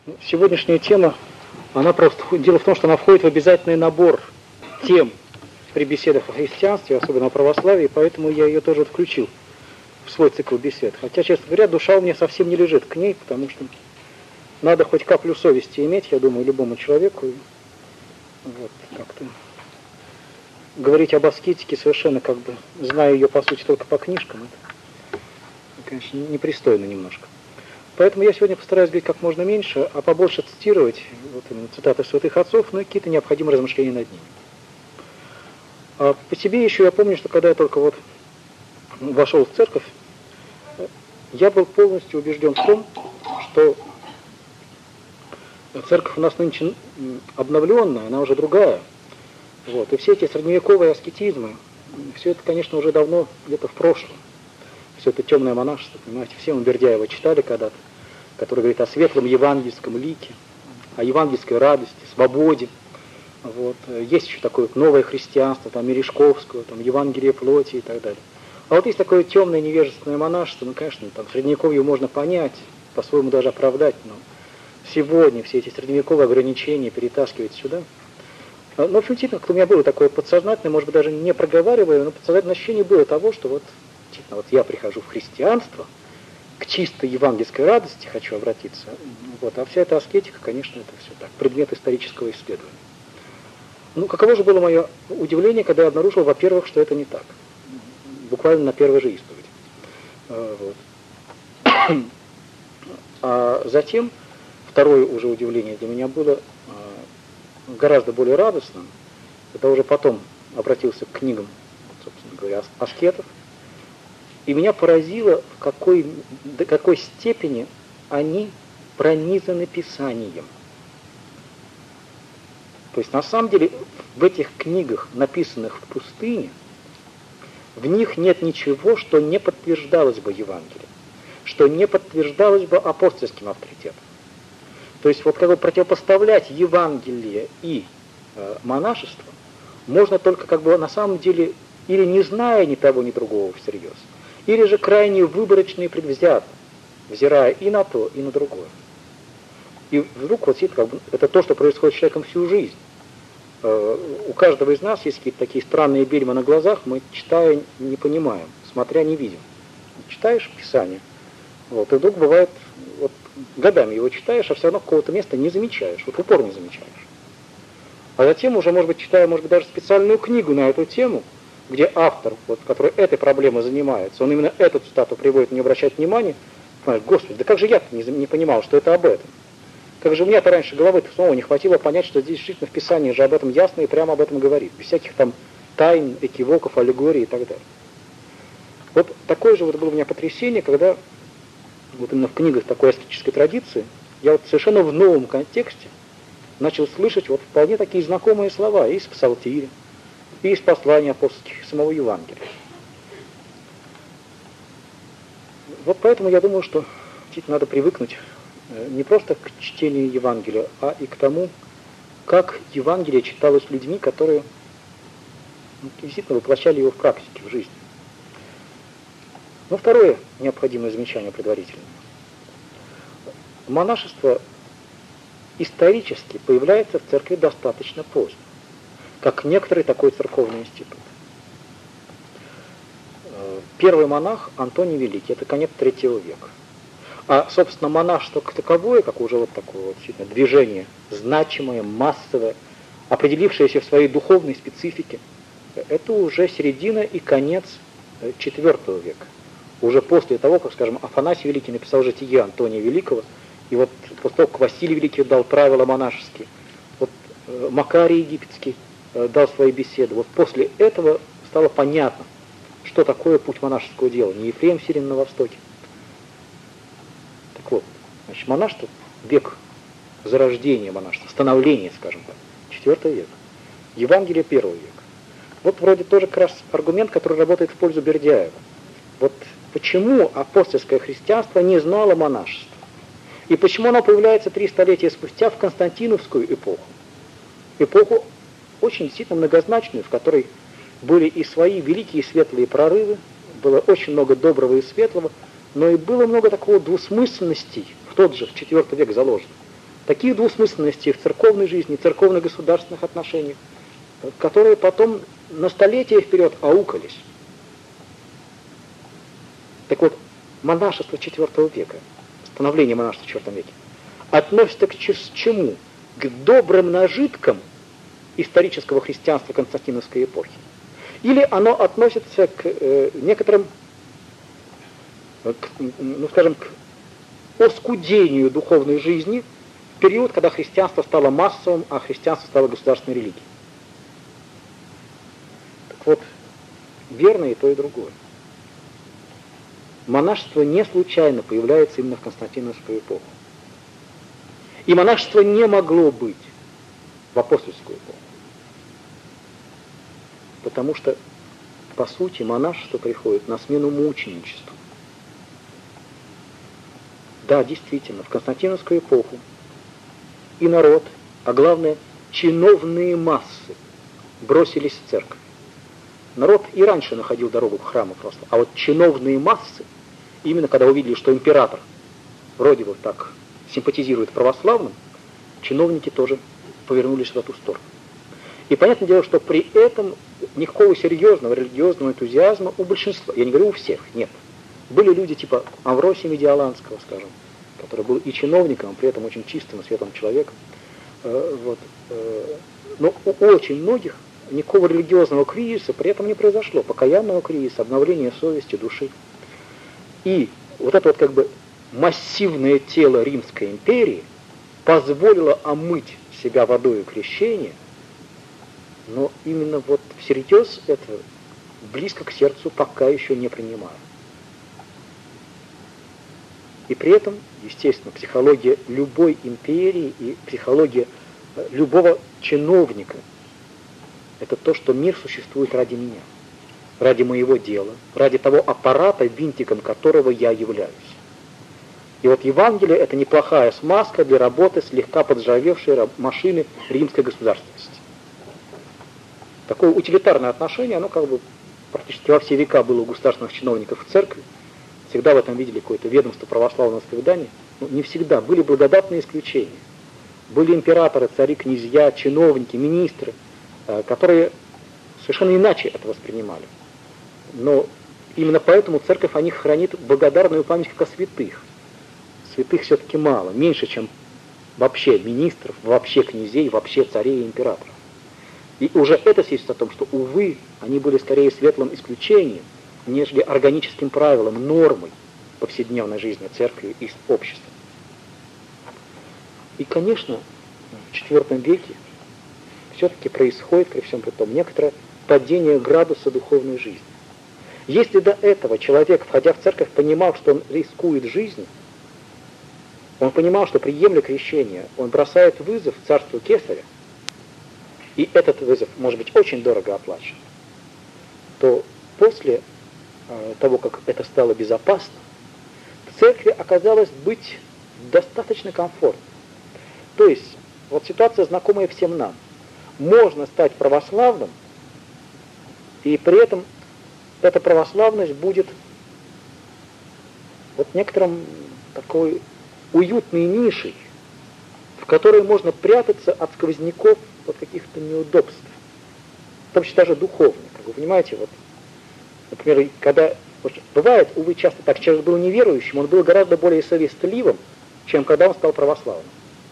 Сегодняшняя тема, она просто, дело в том, что она входит в обязательный набор тем при беседах о христианстве, особенно о православии, поэтому я ее тоже включил в свой цикл бесед. Хотя, честно говоря, душа у меня совсем не лежит к ней, потому что надо хоть каплю совести иметь, я думаю, любому человеку. Вот, как-то говорить об аскетике совершенно зная ее, по сути, только по книжкам, это, конечно, непристойно немножко. Поэтому я сегодня постараюсь говорить как можно меньше, а побольше цитировать именно цитаты святых отцов, но и какие-то необходимые размышления над ними. А по себе еще я помню, что когда я только вошел в церковь, я был полностью убежден в том, что церковь у нас нынче обновленная, она уже другая. И все эти средневековые аскетизмы, все это, конечно, уже давно где-то в прошлом. Все это темное монашество, понимаете, все мы Бердяева читали когда-то, который говорит о светлом евангельском лике, о евангельской радости, свободе. Есть еще такое новое христианство, там Мережковского, там Евангелие плоти и так далее. А есть такое темное невежественное монашество, конечно, там средневековье можно понять, по-своему даже оправдать, но сегодня все эти средневековые ограничения перетаскивать сюда. Но, в общем, действительно, у меня было такое подсознательное, может быть, даже не проговариваемое, но подсознательное ощущение было того, что я прихожу в христианство, к чистой евангельской радости хочу обратиться, а вся эта аскетика, конечно, это все так, предмет исторического исследования. Каково же было мое удивление, когда я обнаружил, во-первых, что это не так, буквально на первой же исповеди. А затем, второе уже удивление для меня было гораздо более радостным, это уже потом обратился к книгам, собственно говоря, аскетов, и меня поразило, до какой степени они пронизаны Писанием. То есть, на самом деле, в этих книгах, написанных в пустыне, в них нет ничего, что не подтверждалось бы Евангелием, что не подтверждалось бы апостольским авторитетом. То есть, противопоставлять Евангелие и монашество можно только на самом деле, или не зная ни того, ни другого всерьез, или же крайне выборочно и предвзято, взирая и на то, и на другое. И вдруг это то, что происходит с человеком всю жизнь. У каждого из нас есть какие-то такие странные бельма на глазах, мы, читая, не понимаем, смотря, не видим. Читаешь Писание, и вдруг бывает, годами его читаешь, а все равно какого-то места не замечаешь, в упор не замечаешь. А затем уже, читая, даже специальную книгу на эту тему, где автор, который этой проблемой занимается, он именно эту цитату приводит, не обращать внимания, понимаешь, Господи, да как же я-то не понимал, что это об этом? Как же у меня-то раньше головы-то снова не хватило понять, что здесь действительно в Писании же об этом ясно и прямо об этом говорит, без всяких там тайн, экивоков, аллегорий и так далее. Такое же было у меня потрясение, когда именно в книгах такой аскетической традиции я совершенно в новом контексте начал слышать вполне такие знакомые слова из Псалтиря, и из послания апостольских, из самого Евангелия. Поэтому я думаю, что надо привыкнуть не просто к чтению Евангелия, а и к тому, как Евангелие читалось людьми, которые действительно воплощали его в практике, в жизни. Второе необходимое замечание предварительное. Монашество исторически появляется в церкви достаточно поздно, как некоторый такой церковный институт. Первый монах Антоний Великий, это конец III века. А, собственно, монашество как таковое, как уже такое движение, значимое, массовое, определившееся в своей духовной специфике, это уже середина и конец IV века. Уже после того, как, скажем, Афанасий Великий написал житие Антония Великого, и после того, как Василий Великий дал правила монашеские, Макарий Египетский дал свои беседы. После этого стало понятно, что такое путь монашеского дела. Не Ефрем Сирин на Востоке. Монашество, век зарождения монашества, становления, скажем так, IV век. Евангелие I век. Вроде тоже как раз аргумент, который работает в пользу Бердяева. Почему апостольское христианство не знало монашества? И почему оно появляется 3 столетия спустя в Константиновскую эпоху? Эпоху очень действительно многозначную, в которой были и свои великие светлые прорывы, было очень много доброго и светлого, но и было много такого двусмысленностей, в тот же, в IV век заложено. такие двусмысленности в церковной жизни, церковно-государственных отношениях, которые потом на столетия вперед аукались. Так вот, монашество IV века, становление монашества в IV веке, относится к чему? К добрым нажиткам исторического христианства Константиновской эпохи. Или оно относится к некоторым, скажем, к оскудению духовной жизни в период, когда христианство стало массовым, а христианство стало государственной религией. Так вот, верно и то, и другое. Монашество не случайно появляется именно в Константиновскую эпоху. И монашество не могло быть в апостольскую эпоху. Потому что, по сути, монашество приходит на смену мученичеству. Да, действительно, в Константиновскую эпоху и народ, а главное, чиновные массы бросились в церковь. Народ и раньше находил дорогу к храму просто, а вот чиновные массы, именно когда увидели, что император вроде вот так симпатизирует православным, чиновники тоже повернулись в эту сторону. И понятное дело, что при этом никакого серьезного религиозного энтузиазма у большинства, я не говорю у всех, нет. Были люди типа Авросия Медиаланского, скажем, который был и чиновником, а при этом очень чистым и светлым человеком. Но у очень многих никакого религиозного кризиса при этом не произошло, покаянного кризиса, обновления совести, души. И вот это вот как бы массивное тело Римской империи позволило омыть себя водою крещения, но именно вот всерьез это близко к сердцу пока еще не принимаю. И при этом, естественно, психология любой империи и психология любого чиновника – это то, что мир существует ради меня, ради моего дела, ради того аппарата, винтиком которого я являюсь. И вот Евангелие – это неплохая смазка для работы слегка подржавевшей машины римской государственности. Такое утилитарное отношение, оно как бы практически во все века было у государственных чиновников в церкви. Всегда в этом видели какое-то ведомство православного исповедания. Но не всегда. Были благодатные исключения. Были императоры, цари, князья, чиновники, министры, которые совершенно иначе это воспринимали. Но именно поэтому церковь о них хранит благодарную память как о святых. Святых все-таки мало, меньше, чем вообще министров, вообще князей, вообще царей и императоров. И уже это свидетельствует о том, что, увы, они были скорее светлым исключением, нежели органическим правилом, нормой повседневной жизни церкви и общества. И, конечно, в IV веке все-таки происходит, при всем при том, некоторое падение градуса духовной жизни. Если до этого человек, входя в церковь, понимал, что он рискует жизнью, он понимал, что, приемля крещение, он бросает вызов царству Кесаря, и этот вызов может быть очень дорого оплачен, то после того, как это стало безопасно, в церкви оказалось быть достаточно комфортно. То есть, вот ситуация, знакомая всем нам. Можно стать православным, и при этом эта православность будет вот некоторым такой уютной нишей, в которой можно прятаться от сквозняков, от каких-то неудобств, в том числе даже духовных. Вы понимаете, вот, например, когда бывает, увы, часто так, человек был неверующим, он был гораздо более совестливым, чем когда он стал православным.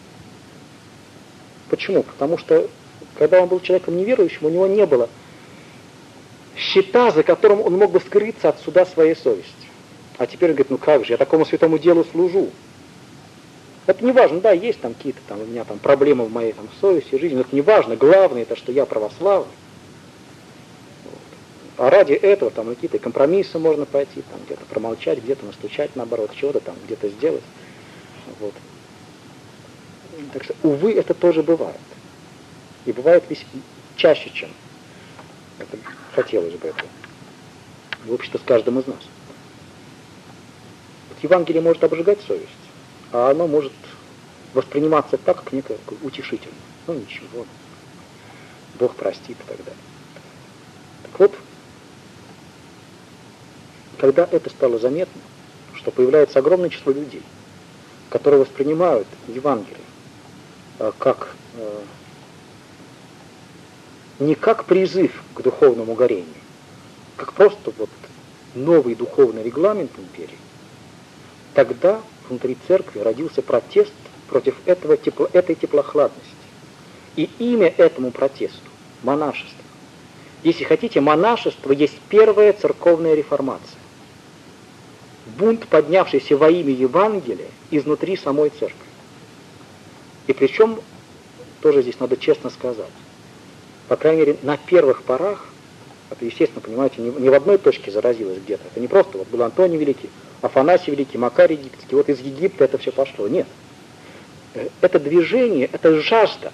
Почему? Потому что, когда он был человеком неверующим, у него не было щита, за которым он мог бы скрыться от суда своей совести. А теперь он говорит, ну как же, я такому святому делу служу. Это не важно, да, есть там какие-то там у меня там проблемы в моей там совести, жизни, но это не важно, главное это, что я православный. А ради этого там какие-то компромиссы можно пойти, там где-то промолчать, где-то настучать, наоборот, чего-то там где-то сделать. Вот. Так что, увы, это тоже бывает. И бывает чаще, чем это хотелось бы этого. В общем-то, с каждым из нас. Вот Евангелие может обжигать совесть, а оно может восприниматься так, как некое утешительное. Ну ничего, Бог простит и так далее. Так вот, когда это стало заметно, что появляется огромное число людей, которые воспринимают Евангелие не как призыв к духовному горению, как просто вот новый духовный регламент империи, тогда внутри церкви родился протест против этой теплохладности. И имя этому протесту – монашество. Если хотите, монашество есть первая церковная реформация. Бунт, поднявшийся во имя Евангелия изнутри самой церкви. И причем, тоже здесь надо честно сказать, по крайней мере, на первых порах, это, естественно, понимаете, не в одной точке заразилось где-то. Это не просто вот был Антоний Великий, Афанасий Великий, Макарий Египетский, вот из Египта это все пошло. Нет. Это движение, это жажда.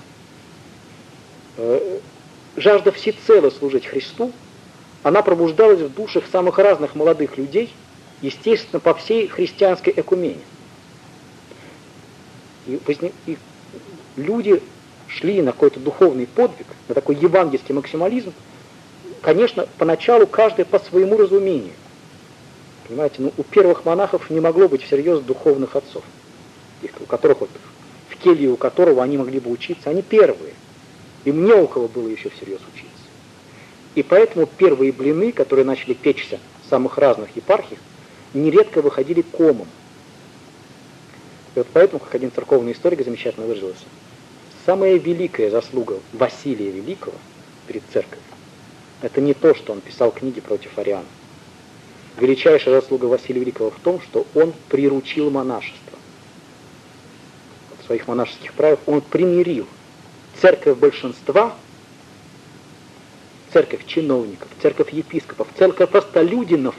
Жажда всецело служить Христу, она пробуждалась в душах самых разных молодых людей, естественно, по всей христианской экумене. И люди шли на какой-то духовный подвиг, на такой евангельский максимализм, конечно, поначалу каждый по своему разумению. Понимаете, у первых монахов не могло быть всерьез духовных отцов, у которых вот, в келье у которого они могли бы учиться, они первые. Им не у кого было еще всерьез учиться. И поэтому первые блины, которые начали печься в самых разных епархиях, нередко выходили комом. И вот поэтому, как один церковный историк замечательно выразился, самая великая заслуга Василия Великого перед церковью – это не то, что он писал книги против ариан. Величайшая заслуга Василия Великого в том, что он приручил монашество. В своих монашеских правилах он примирил церковь большинства, церковь чиновников, церковь епископов, церковь простолюдинов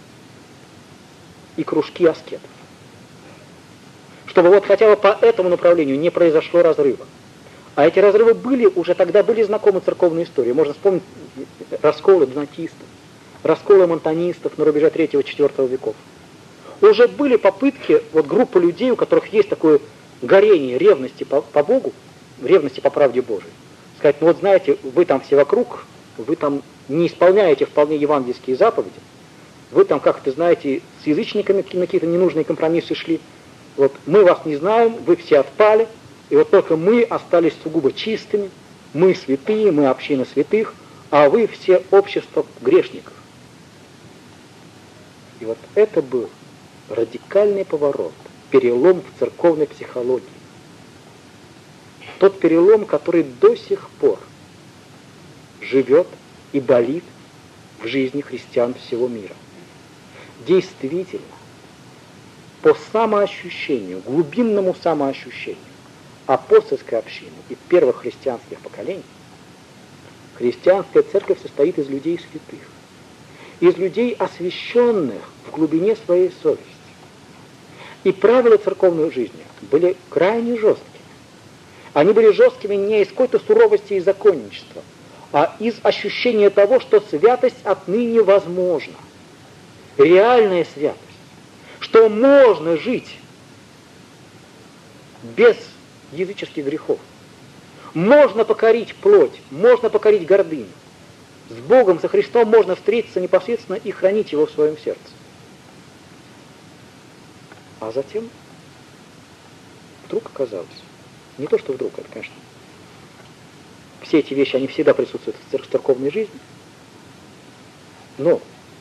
и кружки аскетов. Чтобы вот хотя бы по этому направлению не произошло разрыва. А эти разрывы были знакомы церковной истории. Можно вспомнить расколы донатистов, расколы монтанистов на рубеже 3-4 веков. Уже были попытки, вот группы людей, у которых есть такое горение ревности по Богу, ревности по правде Божией. Сказать, ну вот знаете, вы там все вокруг, вы там не исполняете вполне евангельские заповеди, вы там как-то, знаете, с язычниками на какие-то ненужные компромиссы шли, вот мы вас не знаем, вы все отпали, и вот только мы остались сугубо чистыми, мы святые, мы община святых, а вы все общество грешников. И вот это был радикальный поворот, перелом в церковной психологии. Тот перелом, который до сих пор живет и болит в жизни христиан всего мира. Действительно, по самоощущению, глубинному самоощущению апостольской общины и первых христианских поколений, христианская церковь состоит из людей святых, из людей, освященных в глубине своей совести. И правила церковной жизни были крайне жесткими. Они были жесткими не из какой-то суровости и законничества, а из ощущения того, что святость отныне возможна. Реальная святость. Что можно жить без языческих грехов. Можно покорить плоть, можно покорить гордыню. С Богом, со Христом можно встретиться непосредственно и хранить Его в своем сердце. А затем вдруг оказалось, не то что вдруг, это, конечно, все эти вещи, они всегда присутствуют в церковной жизни, но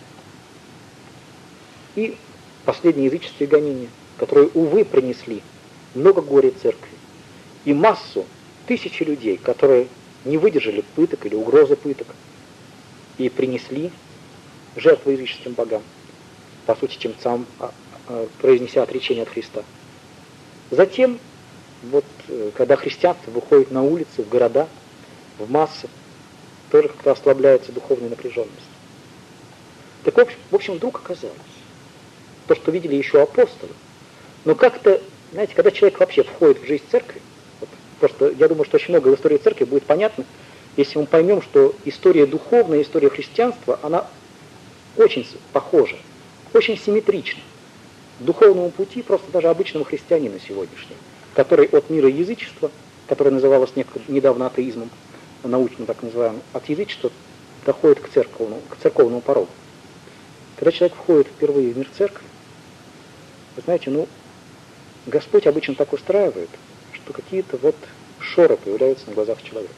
и последние языческие гонения, которые, увы, принесли много горя церкви, и массу, тысячи людей, которые не выдержали пыток или угрозы пыток, и принесли жертву языческим богам, по сути, тем самым произнеся отречение от Христа. Затем, вот, когда христианство выходит на улицы, в города, в массы, тоже как-то ослабляется духовная напряженность. Так, в общем, вдруг оказалось, то, что видели еще апостолы, но как-то, знаете, когда человек вообще входит в жизнь церкви, вот, просто я думаю, что очень много в истории церкви будет понятно, если мы поймем, что история духовная, история христианства, она очень похожа, очень симметрична духовному пути просто даже обычного христианина сегодняшнего, который от мира язычества, которое называлось недавно атеизмом, научно так называемым, от язычества доходит к церковному порогу. Когда человек входит впервые в мир церкви, вы знаете, Господь обычно так устраивает, что какие-то вот шоры появляются на глазах человека.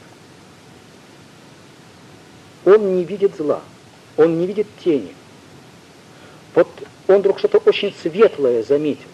Он не видит зла, он не видит тени. Вот он вдруг что-то очень светлое заметил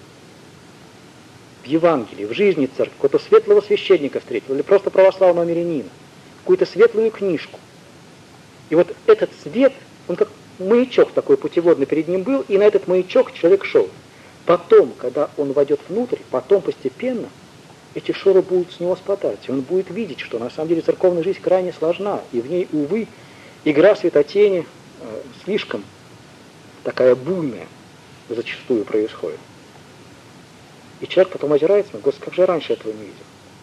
в Евангелии, в жизни церкви, какого-то светлого священника встретил, или просто православного мирянина, какую-то светлую книжку. И вот этот свет, он как маячок такой путеводный перед ним был, и на этот маячок человек шел. Потом, когда он войдет внутрь, потом постепенно эти шоры будут с него спадать, и он будет видеть, что на самом деле церковная жизнь крайне сложна, и в ней, увы, игра светотени слишком такая буйная зачастую происходит. И человек потом озирается, Господи, как же я раньше этого не видел?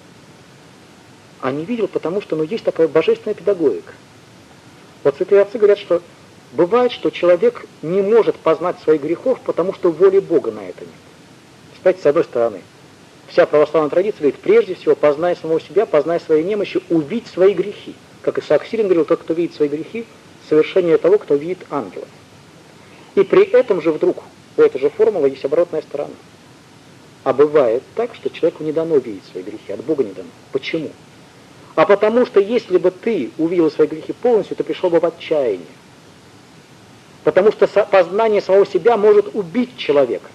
А не видел, потому что есть такая божественная педагогика. Вот святые отцы говорят, что бывает, что человек не может познать своих грехов, потому что воли Бога на это нет. Кстати, с одной стороны, вся православная традиция говорит, прежде всего, познай самого себя, познай свои немощи, увидь свои грехи. Как Исаак Сирин говорил, тот, кто видит свои грехи, совершение того, кто видит ангелов. И при этом же вдруг у этой же формулы есть оборотная сторона. А бывает так, что человеку не дано видеть свои грехи, от Бога не дано. Почему? А потому что если бы ты увидел свои грехи полностью, ты пришел бы в отчаяние. Потому что познание самого себя может убить человека.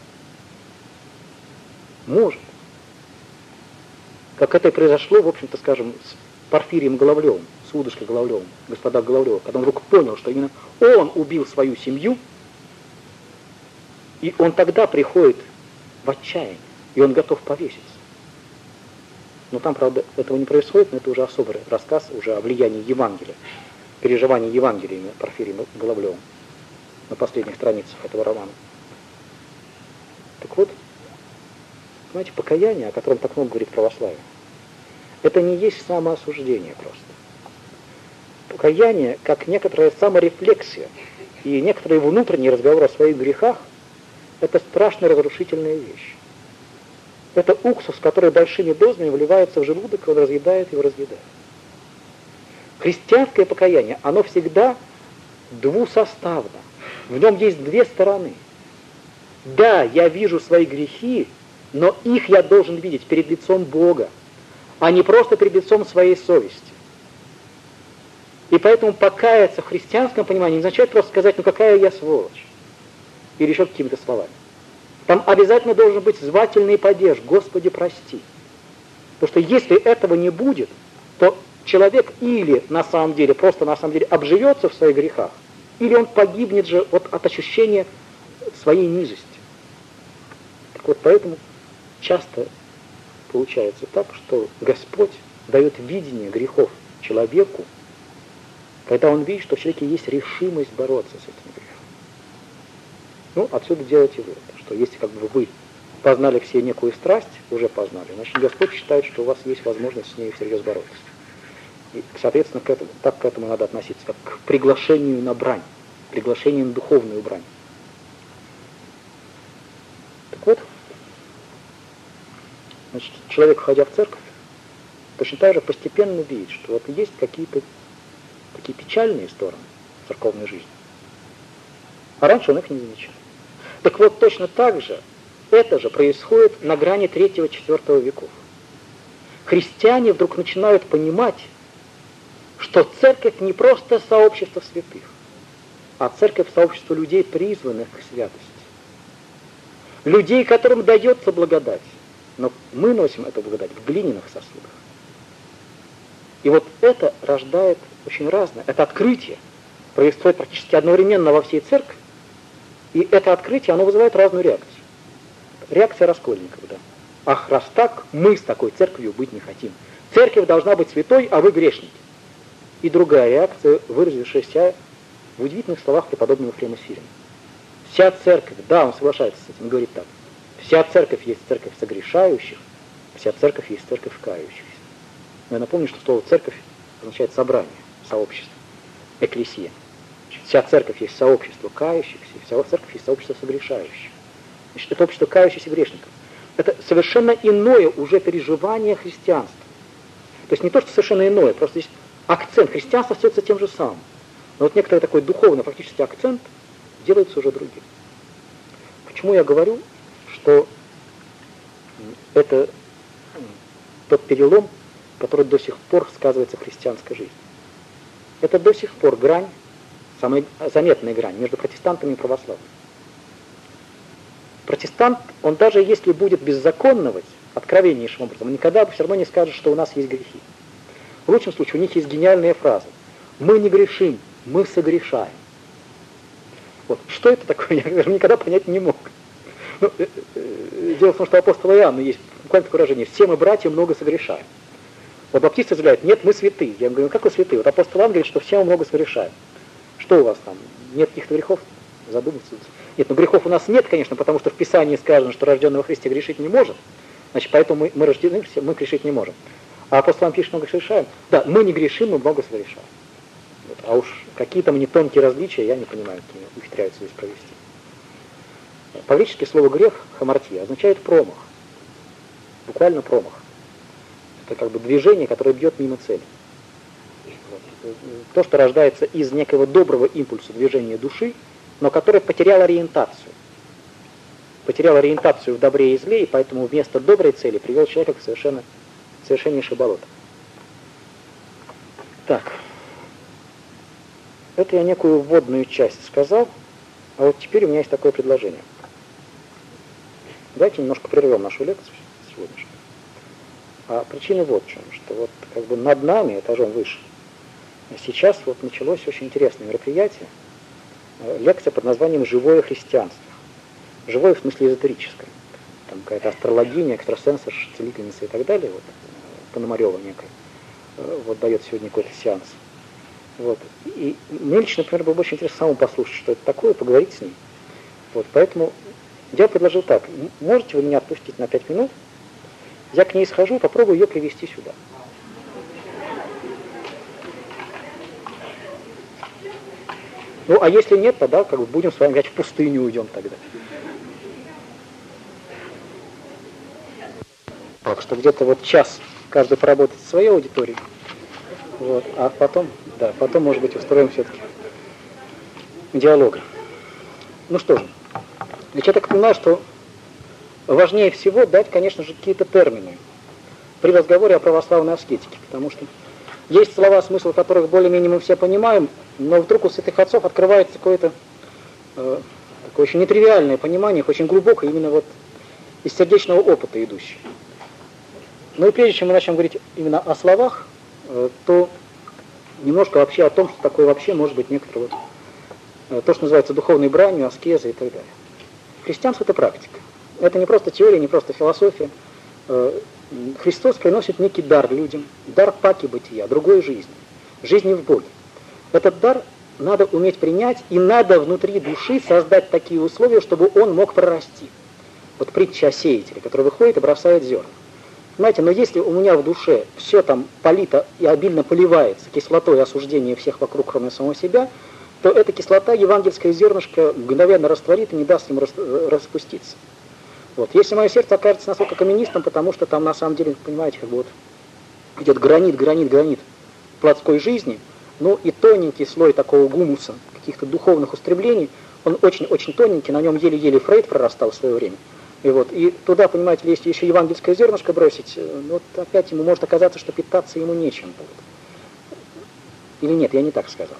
Может. Как это и произошло, в общем-то, скажем, с Порфирием Головлевым, с Удушкой Головлевым, господа Головлева, когда он вдруг понял, что именно он убил свою семью, и он тогда приходит в отчаяние, и он готов повеситься. Но там, правда, этого не происходит, но это уже особый рассказ уже о влиянии Евангелия, переживании Евангелия Порфирием Головлевым на последних страницах этого романа. Так вот, знаете, покаяние, о котором так много говорит православие, это не есть самоосуждение просто. Покаяние, как некоторая саморефлексия и некоторый внутренний разговор о своих грехах, это страшно разрушительная вещь. Это уксус, который большими дозами вливается в желудок, и он разъедает его, разъедает. Христианское покаяние, оно всегда двусоставно. В нем есть две стороны. Да, я вижу свои грехи, но их я должен видеть перед лицом Бога, а не просто перед лицом своей совести. И поэтому покаяться в христианском понимании не означает просто сказать, ну какая я сволочь, или еще какими-то словами. Там обязательно должен быть звательный падеж, Господи, прости. Потому что если этого не будет, то человек или на самом деле, просто на самом деле обживется в своих грехах, или он погибнет же от ощущения своей низости. Так вот, поэтому часто получается так, что Господь дает видение грехов человеку, когда он видит, что в человеке есть решимость бороться с этими грехами. Ну, отсюда делайте вывод, что если как бы вы познали все некую страсть, уже познали, значит Господь считает, что у вас есть возможность с ней всерьез бороться. И, соответственно, так к этому надо относиться, как к приглашению на брань, приглашению на духовную брань. Так вот, значит, человек, входя в церковь, точно так же постепенно видит, что вот есть какие-то такие печальные стороны церковной жизни. А раньше он их не замечал. Так вот, точно так же это же происходит на грани 3-4 веков. Христиане вдруг начинают понимать, что церковь не просто сообщество святых, а церковь сообщество людей, призванных к святости. Людей, которым дается благодать, но мы носим эту благодать в глиняных сосудах. И вот это рождает очень разное. Это открытие происходит практически одновременно во всей церкви, и это открытие, оно вызывает разную реакцию. Реакция раскольников, да. Ах, раз так, мы с такой церковью быть не хотим. Церковь должна быть святой, а вы грешники. И другая реакция, выразившаяся в удивительных словах преподобного Ефрема Сирина. Вся церковь, да, он соглашается с этим, говорит так. Вся церковь есть церковь согрешающих, вся церковь есть церковь кающихся. Но я напомню, что слово церковь означает собрание, сообщество, экклесия. Вся церковь есть сообщество кающихся, и вся церковь есть сообщество согрешающих. Значит, это общество кающихся грешников. Это совершенно иное уже переживание христианства. То есть не то, что совершенно иное, просто здесь акцент. Христианство остается тем же самым. Но вот некоторый такой духовный практически акцент делается уже другим. Почему я говорю, что это тот перелом, который до сих пор сказывается в христианской жизни. Это до сих пор грань, самая заметная грань между протестантами и православными. Протестант, он даже если будет беззаконновать откровеннейшим образом, он никогда все равно не скажет, что у нас есть грехи. В лучшем случае у них есть гениальная фраза: «Мы не грешим, мы согрешаем». Вот. Что это такое, я никогда понять не мог. Ну, дело в том, что у апостола Иоанна есть буквально такое выражение: «Все мы, братья, много согрешаем». Вот баптисты заявляют: «Нет, мы святые». Я им говорю: «Как вы святые?» Вот апостол Иоанн говорит, что все мы много согрешаем. Что у вас там? Нет каких-то грехов? Задуматься. Нет, ну грехов у нас нет, конечно, потому что в Писании сказано, что рожденный во Христе грешить не может. Значит, поэтому мы рождены, мы грешить не можем. А апостол Иоанн пишет: много согрешаем. Да, мы не грешим, мы много согрешаем. Вот. А уж какие там не тонкие различия, я не понимаю, какие ухитряются здесь провести. По-гречески слово грех, хамартия, означает промах. Буквально промах. Это как бы движение, которое бьет мимо цели. Вот. То, что рождается из некого доброго импульса движения души, но которое потерял ориентацию. Потерял ориентацию в добре и зле, и поэтому вместо доброй цели привел человека к совершеннейшее болото. Так. Это я некую вводную часть сказал, а вот теперь у меня есть такое предложение. Давайте немножко прервем нашу лекцию сегодняшнюю. А причина вот в чем, что вот как бы над нами, этажом выше, сейчас вот началось очень интересное мероприятие, лекция под названием «Живое христианство». Живое в смысле эзотерическое. Там какая-то астрологиня, экстрасенсор, целительница и так далее, вот, Пономарева некая, вот дает сегодня какой-то сеанс. Вот. И мне лично, например, было бы очень интересно самому послушать, что это такое, поговорить с ней. Вот. Поэтому я предложил так: можете вы меня отпустить на 5 минут, я к ней схожу, попробую ее привести сюда. Ну, а если нет, тогда как бы будем с вами опять в пустыню уйдем тогда. Так что где-то вот час каждый поработает в своей аудитории. Вот, а потом, может быть, устроим все-таки диалог. Ну что же, ведь я так понимаю, что важнее всего дать, конечно же, какие-то термины при разговоре о православной аскетике, потому что есть слова, смысл которых более-менее мы все понимаем, но вдруг у святых отцов открывается какое-то такое очень нетривиальное понимание, очень глубокое, именно вот из сердечного опыта идущее. Ну и прежде чем мы начнем говорить именно о словах, то немножко вообще о том, что такое вообще может быть некоторое то, что называется духовной бранью, аскезой и так далее. Христианство — это практика. Это не просто теория, не просто философия. Христос приносит некий дар людям, дар паки бытия, другой жизни, жизни в Боге. Этот дар надо уметь принять, и надо внутри души создать такие условия, чтобы он мог прорасти. Вот притча о сеятеле, который выходит и бросает зерна. Понимаете, но если у меня в душе все там полито и обильно поливается кислотой осуждения всех вокруг, кроме самого себя, то эта кислота, евангельское зернышко, мгновенно растворит и не даст ему распуститься. Вот. Если мое сердце окажется настолько каменистым, потому что там на самом деле, понимаете, как бы вот идет гранит плотской жизни, ну и тоненький слой такого гумуса, каких-то духовных устремлений, он очень-очень тоненький, на нем еле-еле Фрейд прорастал в свое время. И туда, понимаете, если еще евангельское зернышко бросить, вот опять ему может оказаться, что питаться ему нечем будет. Или нет, я не так сказал.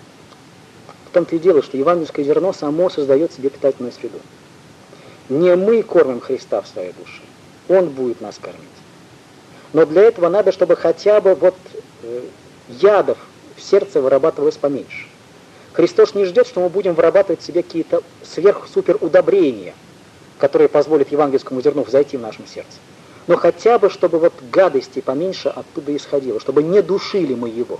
В том-то и дело, что евангельское зерно само создает себе питательную среду. Не мы кормим Христа в своей душе, Он будет нас кормить. Но для этого надо, чтобы хотя бы вот ядов в сердце вырабатывалось поменьше. Христос не ждет, что мы будем вырабатывать в себе какие-то сверх-супер удобрения, которые позволят евангельскому зерну взойти в нашем сердце. Но хотя бы, чтобы вот гадости поменьше оттуда исходило, чтобы не душили мы его.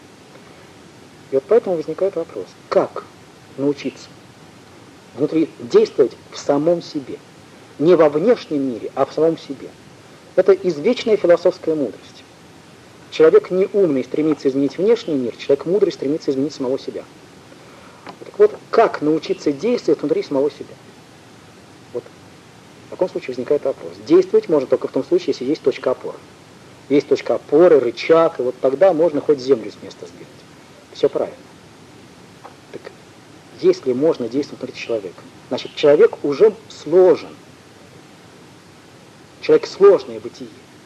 И вот поэтому возникает вопрос: как научиться внутри действовать в самом себе? Не во внешнем мире, а в самом себе. Это извечная философская мудрость. Человек неумный стремится изменить внешний мир, человек мудрый стремится изменить самого себя. Так вот, как научиться действовать внутри самого себя? Вот в таком случае возникает вопрос. Действовать можно только в том случае, если есть точка опоры. Есть точка опоры, рычаг, и вот тогда можно хоть землю с места сдвинуть. Все правильно. Так если можно действовать внутри человека, значит, человек уже сложен. Человек — сложное бытие.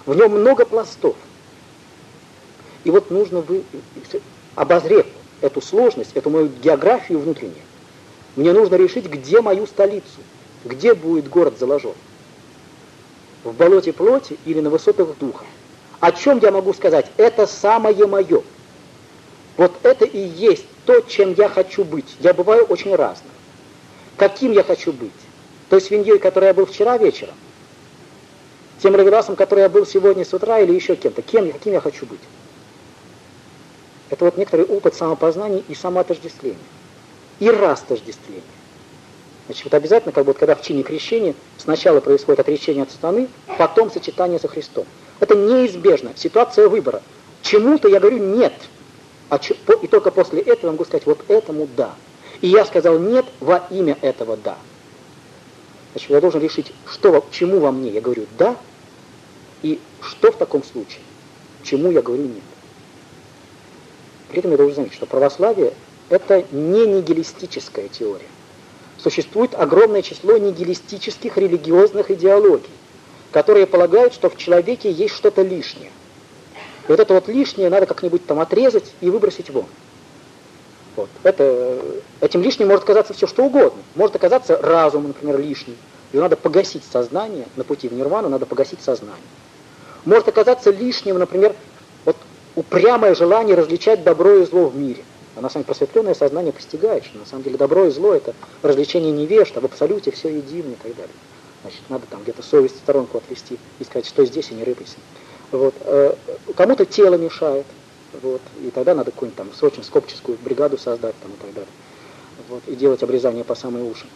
В нем много пластов. И вот нужно, обозрев эту сложность, эту мою географию внутреннюю, мне нужно решить, где мою столицу, где будет город заложен. В болоте плоти или на высотах духа. О чем я могу сказать? Это самое мое. Вот это и есть то, чем я хочу быть. Я бываю очень разным. Каким я хочу быть? Той свиньей, которой я был вчера вечером? Тем равеласом, который я был сегодня с утра, или еще кем-то? Каким я хочу быть? Это вот некоторый опыт самопознания и самоотождествления. И растождествления. Значит, вот обязательно, когда в чине крещения сначала происходит отречение от сатаны, потом сочетание со Христом. Это неизбежно. Ситуация выбора. Чему-то я говорю нет. И только после этого я могу сказать вот этому да. И я сказал нет во имя этого да. Значит, я должен решить, чему во мне я говорю да, и что в таком случае, чему я говорю нет. При этом я должен заметить, что православие – это не нигилистическая теория. Существует огромное число нигилистических религиозных идеологий, которые полагают, что в человеке есть что-то лишнее. И вот это вот лишнее надо как-нибудь там отрезать и выбросить вон. Вот. Этим лишним может оказаться все что угодно. Может оказаться разум, например, лишний. Его надо погасить сознание, на пути в нирвану надо погасить сознание. Может оказаться лишним, например, вот упрямое желание различать добро и зло в мире. А на самом деле просветленное сознание постигает, что на самом деле добро и зло – это развлечение невежд, а в абсолюте все едино и так далее. Значит, надо там где-то совесть в сторонку отвести и сказать, что здесь и не рыпайся. Вот. Кому-то тело мешает, вот. И тогда надо какую-нибудь там срочно скопческую бригаду создать там, и так далее. Вот. И делать обрезание по самые уши.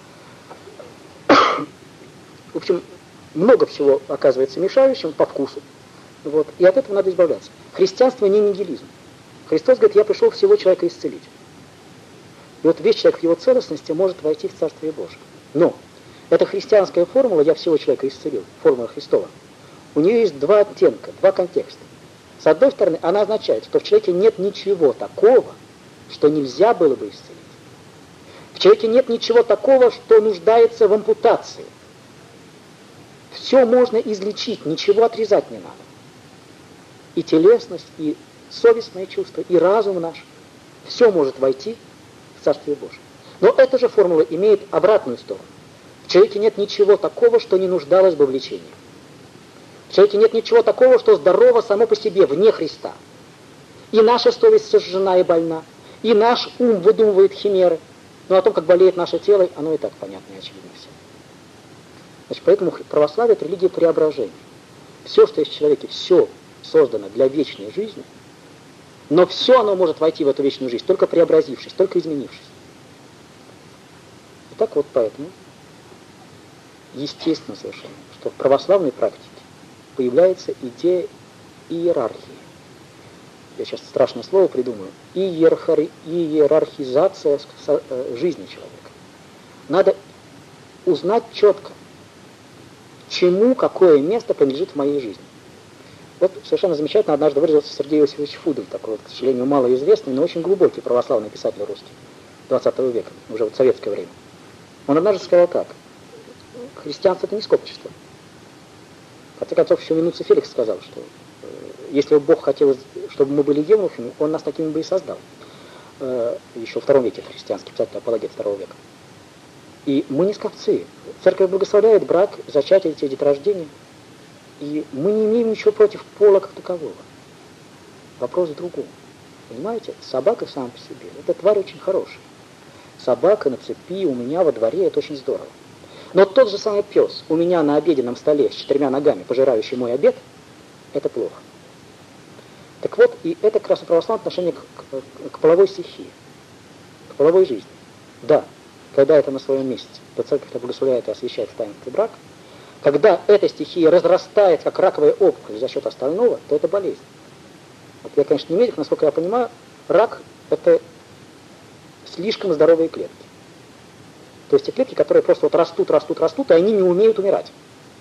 В общем, много всего оказывается мешающим по вкусу. Вот. И от этого надо избавляться. Христианство не нигилизм. Христос говорит, я пришел всего человека исцелить. И вот весь человек в его целостности может войти в Царствие Божие. Но эта христианская формула «я всего человека исцелил», формула Христова, у нее есть два оттенка, два контекста. С одной стороны, она означает, что в человеке нет ничего такого, что нельзя было бы исцелить. В человеке нет ничего такого, что нуждается в ампутации. Все можно излечить, ничего отрезать не надо. И телесность, и совестное чувство, и разум наш. Все может войти в Царствие Божие. Но эта же формула имеет обратную сторону. В человеке нет ничего такого, что не нуждалось бы в лечении. В человеке нет ничего такого, что здорово само по себе, вне Христа. И наша совесть сожжена и больна, и наш ум выдумывает химеры. Но о том, как болеет наше тело, оно и так понятно и очевидно всем. Значит, поэтому православие – это религия преображения. Все, что есть в человеке, все создано для вечной жизни, но все оно может войти в эту вечную жизнь, только преобразившись, только изменившись. И так вот поэтому естественно совершенно, что в православной практике появляется идея иерархии. Я сейчас страшное слово придумаю. Иерархизация жизни человека. Надо узнать четко, чему какое место принадлежит в моей жизни. Вот совершенно замечательно однажды выразился Сергей Иосифович Фудель, такой вот, к сожалению, малоизвестный, но очень глубокий православный писатель русский 20 века, уже вот в советское время. Он однажды сказал так: христианство – это не скопчество. В конце концов, еще Минуций Феликс сказал, что если бы Бог хотел, чтобы мы были евнухами, Он нас такими бы и создал. Еще в II веке христианский писатель-апологет II века. И мы не скопцы. Церковь благословляет брак, зачатие детей, деторождение. И мы не имеем ничего против пола как такового. Вопрос в другом. Понимаете, собака сама по себе – это тварь очень хорошая. Собака на цепи у меня во дворе – это очень здорово. Но тот же самый пес у меня на обеденном столе с 4 ногами, пожирающий мой обед – это плохо. Так вот, и это как раз православное отношение к половой стихии, к половой жизни. Да, когда это на своем месте, то церковь это благословляет и освящает в таинстве брак. Когда эта стихия разрастает, как раковая опухоль, за счет остального, то это болезнь. Вот я, конечно, не медик, насколько я понимаю, рак – это слишком здоровые клетки. То есть те клетки, которые просто вот растут, и они не умеют умирать.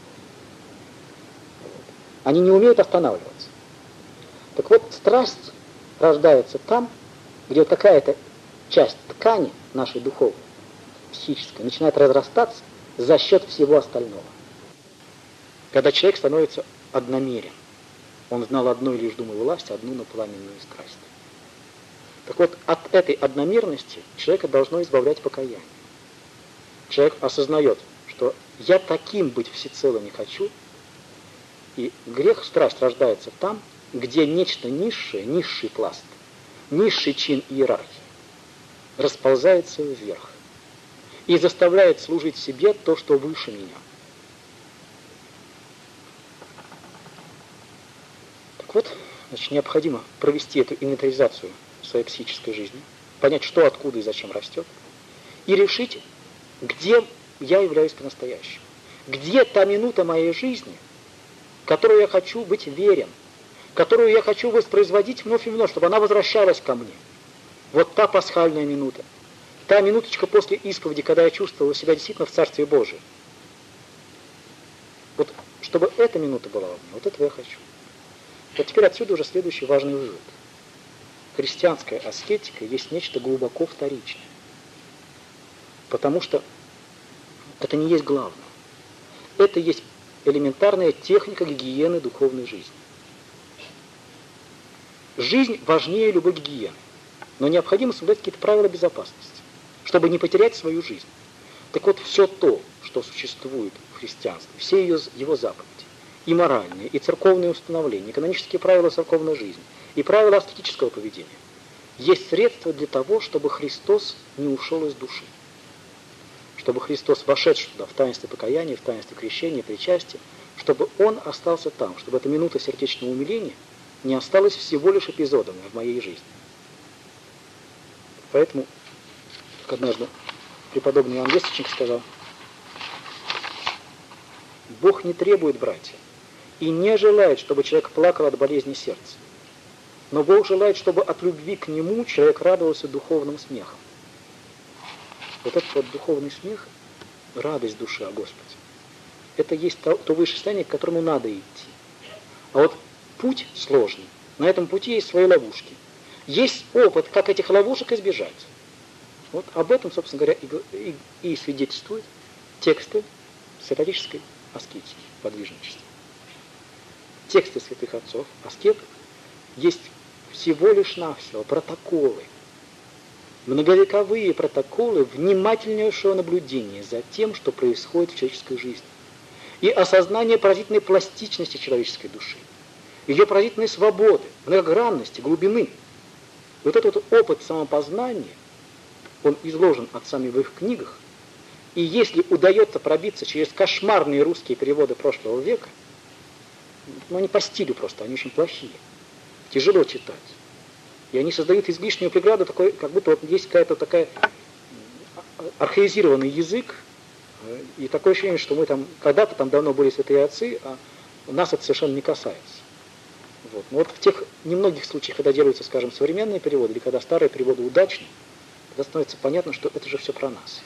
Они не умеют останавливаться. Так вот, страсть рождается там, где вот какая-то часть ткани нашей духовной, психической, начинает разрастаться за счет всего остального. Когда человек становится одномерен, Он знал одной лишь, думаю, власть, одну, но пламенную страсть. Так вот, от этой одномерности человека должно избавлять покаяние. Человек осознает, что я таким быть всецело не хочу, и грех, страсть рождается там, где нечто низшее, низший пласт, низший чин иерархии расползается вверх и заставляет служить себе то, что выше меня. Так вот, значит, необходимо провести эту инвентаризацию своей психической жизни, понять, что, откуда и зачем растет, и решить, где я являюсь по-настоящему. Где та минута моей жизни, которую я хочу быть верен, которую я хочу воспроизводить вновь и вновь, чтобы она возвращалась ко мне. Вот та пасхальная минута, та минуточка после исповеди, когда я чувствовал себя действительно в Царстве Божьем. Вот чтобы эта минута была во мне, вот этого я хочу. Вот теперь отсюда уже следующий важный вывод. Христианская аскетика есть нечто глубоко вторичное. Потому что это не есть главное. Это есть элементарная техника гигиены духовной жизни. Жизнь важнее любой гигиены, но необходимо соблюдать какие-то правила безопасности, чтобы не потерять свою жизнь. Так вот, все то, что существует в христианстве, все его заповеди, и моральные, и церковные установления, и канонические правила церковной жизни, и правила аскетического поведения, есть средства для того, чтобы Христос не ушел из души. Чтобы Христос, вошедший туда, в таинстве покаяния, в таинстве крещения, причастия, чтобы Он остался там, чтобы эта минута сердечного умиления не осталась всего лишь эпизодом в моей жизни. Поэтому, как однажды преподобный Иоанн Весточник сказал, Бог не требует, братья, и не желает, чтобы человек плакал от болезни сердца. Но Бог желает, чтобы от любви к Нему человек радовался духовным смехом. Вот этот вот духовный смех, радость души о Господе, это есть то высшее состояние, к которому надо идти. А вот путь сложный. На этом пути есть свои ловушки. Есть опыт, как этих ловушек избежать. Вот об этом, собственно говоря, и свидетельствуют тексты святотатической аскетики, подвижничества. Тексты святых отцов, аскетов, есть всего лишь навсего протоколы, многовековые протоколы внимательнейшего наблюдения за тем, что происходит в человеческой жизни, и осознание поразительной пластичности человеческой души, ее поразительной свободы, многогранности, глубины. Вот этот вот опыт самопознания, он изложен отцами в их книгах, и если удается пробиться через кошмарные русские переводы прошлого века, ну они по стилю просто, они очень плохие, тяжело читать. И они создают излишнюю преграду, такой, как будто вот есть какая-то такая архаизированный язык, и такое ощущение, что мы там когда-то там давно были святые отцы, а нас это совершенно не касается. Вот. Но вот в тех немногих случаях, когда делаются, скажем, современные переводы, или когда старые переводы удачны, тогда становится понятно, что это же все про нас.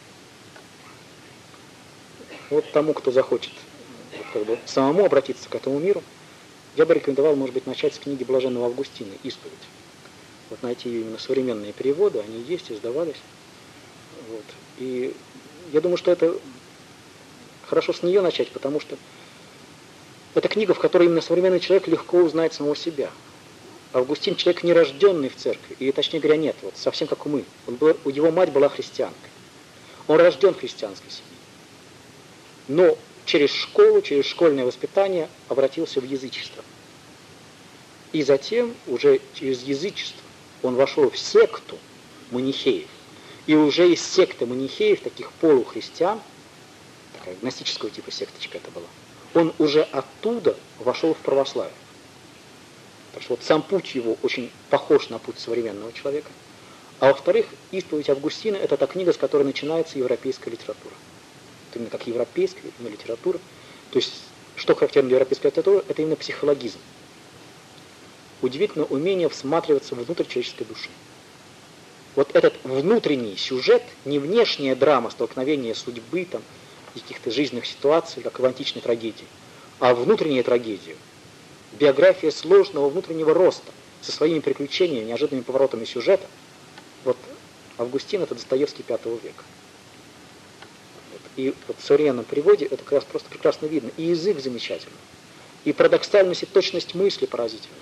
Вот тому, кто захочет вот, как бы, самому обратиться к этому миру, я бы рекомендовал, может быть, начать с книги Блаженного Августина «Исповедь». Вот найти именно современные переводы, они есть, издавались. Вот. И я думаю, что это хорошо с нее начать, потому что это книга, в которой именно современный человек легко узнает самого себя. Августин человек нерожденный в церкви, и точнее говоря, нет, вот совсем как и мы. Его мать была христианкой. Он рожден в христианской семье. Но через школу, через школьное воспитание обратился в язычество. И затем уже через язычество он вошел в секту манихеев. И уже из секты манихеев, таких полухристиан, такая гностического типа секточка это была, он уже оттуда вошел в православие. Так что вот сам путь его очень похож на путь современного человека. А во-вторых, «Исповедь Августина» — это та книга, с которой начинается европейская литература. Это именно как европейская именно литература. То есть, что характерно для европейской литературы, это именно психологизм. Удивительное умение всматриваться внутрь человеческой души. Вот этот внутренний сюжет, не внешняя драма, столкновение судьбы, там, каких-то жизненных ситуаций, как в античной трагедии, а внутренняя трагедия, биография сложного внутреннего роста со своими приключениями, неожиданными поворотами сюжета. Вот Августин — это Достоевский V века. Вот. И вот в современном переводе это как раз просто прекрасно видно. И язык замечательный. И парадоксальность и точность мысли поразительны.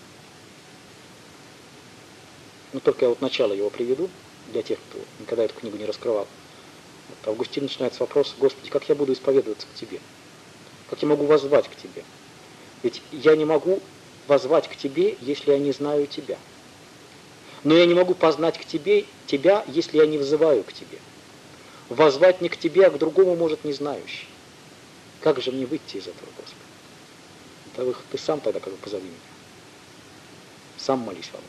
Ну, только я вот начало его приведу, для тех, кто никогда эту книгу не раскрывал. Вот Августин начинает с вопроса: Господи, как я буду исповедоваться к Тебе? Как я могу воззвать к Тебе? Ведь я не могу воззвать к Тебе, если я не знаю Тебя. Но я не могу познать к Тебя, если я не взываю к Тебе. Воззвать не к Тебе, а к другому может не знающий. Как же мне выйти из этого, Господи? Ты сам тогда как бы позови меня. Сам молись во мне.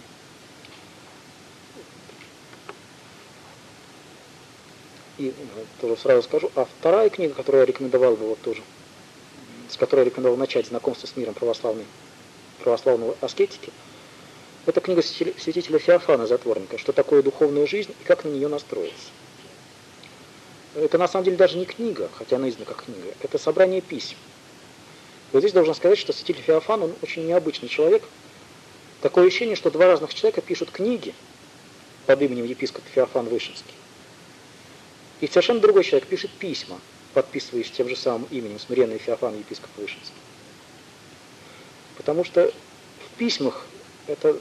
И тоже сразу скажу, а вторая книга, которую я рекомендовал бы вот тоже, с которой я рекомендовал начать знакомство с миром православного аскетики, это книга святителя Феофана Затворника «Что такое духовная жизнь и как на нее настроиться». Это на самом деле даже не книга, хотя она издана как книга, это собрание писем. И вот здесь должен сказать, что святитель Феофан, он очень необычный человек. Такое ощущение, что два разных человека пишут книги под именем епископа Феофан Вышинский. И совершенно другой человек пишет письма, подписываясь тем же самым именем, смиренный Феофан, епископ Вышинский. Потому что в письмах это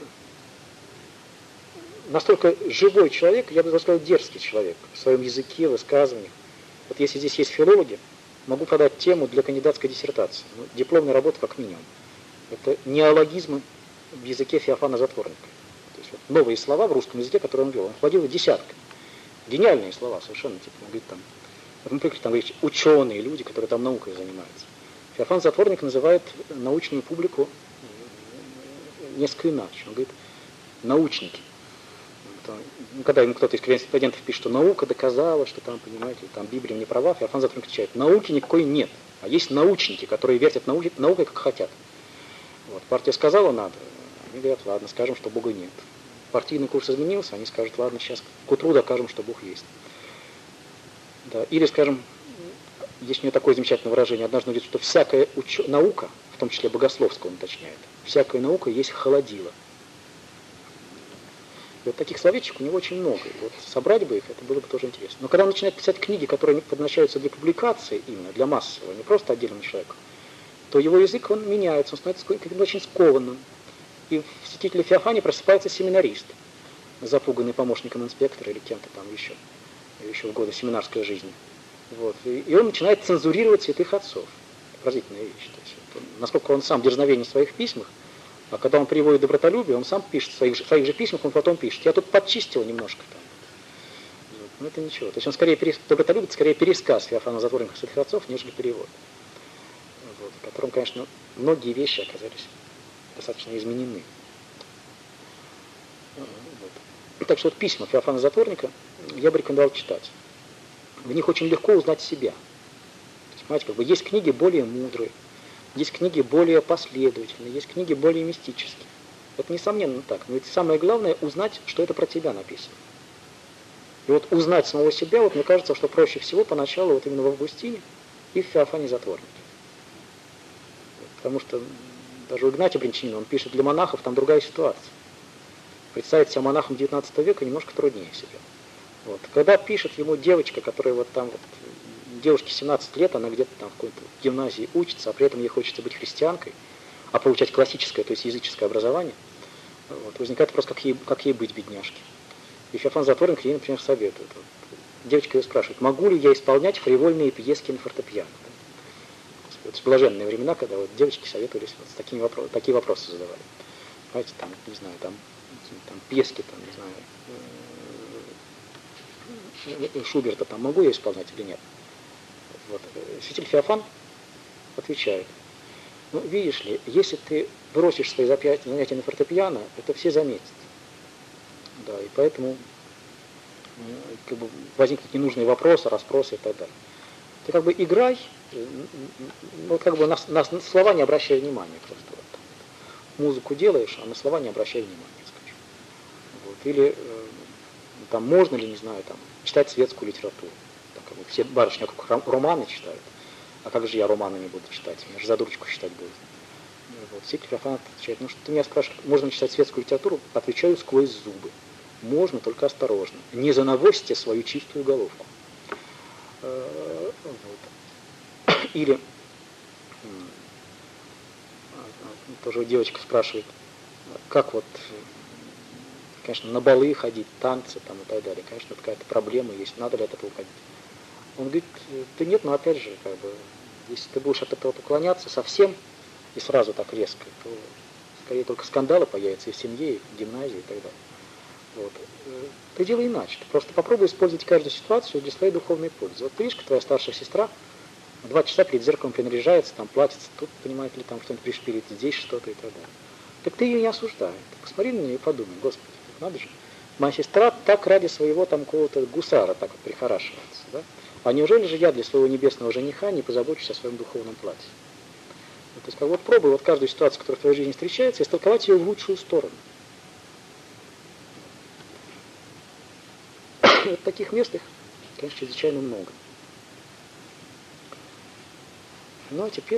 настолько живой человек, я бы даже сказал, дерзкий человек в своем языке, высказываниях. Вот если здесь есть филологи, могу подать тему для кандидатской диссертации, дипломной работы как минимум. Это неологизмы в языке Феофана Затворника. То есть вот новые слова в русском языке, которые он ввел. Он владел десятками. Гениальные слова совершенно, типа, он говорит там, например, там говорит, ученые, люди, которые там наукой занимаются. Феофан Затворник называет научную публику несколько иначе. Он говорит, научники. Когда ему кто-то из корреспондентов пишет, что наука доказала, что там, понимаете, там Библия не права, Феофан Затворник отвечает, науки никакой нет, а есть научники, которые вертят наукой как хотят. Вот, партия сказала надо, они говорят, ладно, скажем, что Бога нет. Партийный курс изменился, они скажут, ладно, сейчас к утру докажем, что Бог есть. Да. Или, скажем, есть у него такое замечательное выражение, однажды он говорит, что всякая наука, в том числе богословская, он уточняет, всякая наука есть холодила. И вот таких словечек у него очень много. И вот собрать бы их, это было бы тоже интересно. Но когда он начинает писать книги, которые предназначаются для публикации именно, для массового, не просто отдельному человеку, то его язык, он меняется, он становится каким-то очень скованным. И в святителе Феофане просыпается семинарист, запуганный помощником инспектора или кем-то там еще в годы семинарской жизни. Вот. И он начинает цензурировать святых отцов. Поразительная вещь. То есть, насколько он сам дерзновенен в своих письмах, а когда он приводит добротолюбие, он сам пишет в своих же письмах, он потом пишет, я тут подчистил немножко там. Вот. Но это ничего. То есть он скорее добротолюбит, скорее пересказ Феофана Затворника святых отцов, нежели перевод. Вот. В котором, конечно, многие вещи оказались достаточно изменены. Вот. Так что вот письма Феофана Затворника я бы рекомендовал читать. В них очень легко узнать себя. То есть, понимаете, как бы есть книги более мудрые, есть книги более последовательные, есть книги более мистические. Это несомненно так. Но ведь самое главное узнать, что это про тебя написано. И вот узнать самого себя, вот мне кажется, что проще всего поначалу вот именно в Августине и в Феофане Затворнике. Потому что даже у Игнатия Брянчанина, он пишет, для монахов там другая ситуация. Представить себя монахом 19 века немножко труднее себе. Вот. Когда пишет ему девочка, которая вот там, вот, девушке 17 лет, она где-то там в какой-то гимназии учится, а при этом ей хочется быть христианкой, а получать классическое, то есть языческое образование, вот, возникает вопрос, как ей быть, бедняжке. И Феофан Затворник ей, например, советует. Вот, девочка ее спрашивает, могу ли я исполнять фривольные пьески на фортепиано? Это блаженные времена, когда вот девочки советовались вот с такие вопросы задавали. Понимаете, там, не знаю, там пьески, там, не знаю, Шуберта, там могу я исполнять или нет? Вот. Святитель Феофан отвечает, ну, видишь ли, если ты бросишь свои занятия на фортепиано, это все заметят. Да, и поэтому как бы возникнут ненужные вопросы, расспросы и так далее. Ты как бы играй, вот как бы на слова не обращай внимания просто. Вот. Музыку делаешь, а на слова не обращай внимания, скажем. Вот. Или там можно ли, не знаю, там, читать светскую литературу. Так, как бы все барышни вокруг романы читают. А как же я романы не буду читать? Меня же за дурочку считать будут. Вот. Святитель Феофан отвечает, ну что ты меня спрашиваешь, можно ли читать светскую литературу? Отвечаю сквозь зубы. Можно, только осторожно. Не занавозьте свою чистую головку. Вот. Или Тоже девочка спрашивает, как вот, конечно, на балы ходить, танцы там и так далее. Конечно, это какая-то проблема есть, надо ли от этого уходить. Он говорит, да нет, но опять же, как бы, если ты будешь от этого уклоняться совсем и сразу так резко, то скорее только скандалы появятся и в семье, и в гимназии и так далее. Вот. Ты делай иначе. Ты просто попробуй использовать каждую ситуацию для своей духовной пользы. Вот ты видишь, твоя старшая сестра 2 часа перед зеркалом принаряжается, там платится, тут, понимаете ли, там что-нибудь пришпилит, здесь что-то и так далее. Так ты ее не осуждай. Ты посмотри на нее и подумай, Господи, надо же. Моя сестра так ради своего там какого-то гусара так вот прихорашивается, да? А неужели же я для своего небесного жениха не позабочусь о своем духовном платье? То есть, вот пробуй вот каждую ситуацию, которая в твоей жизни встречается, истолковать ее в лучшую сторону. Вот таких мест их, конечно, чрезвычайно много. Ну, а теперь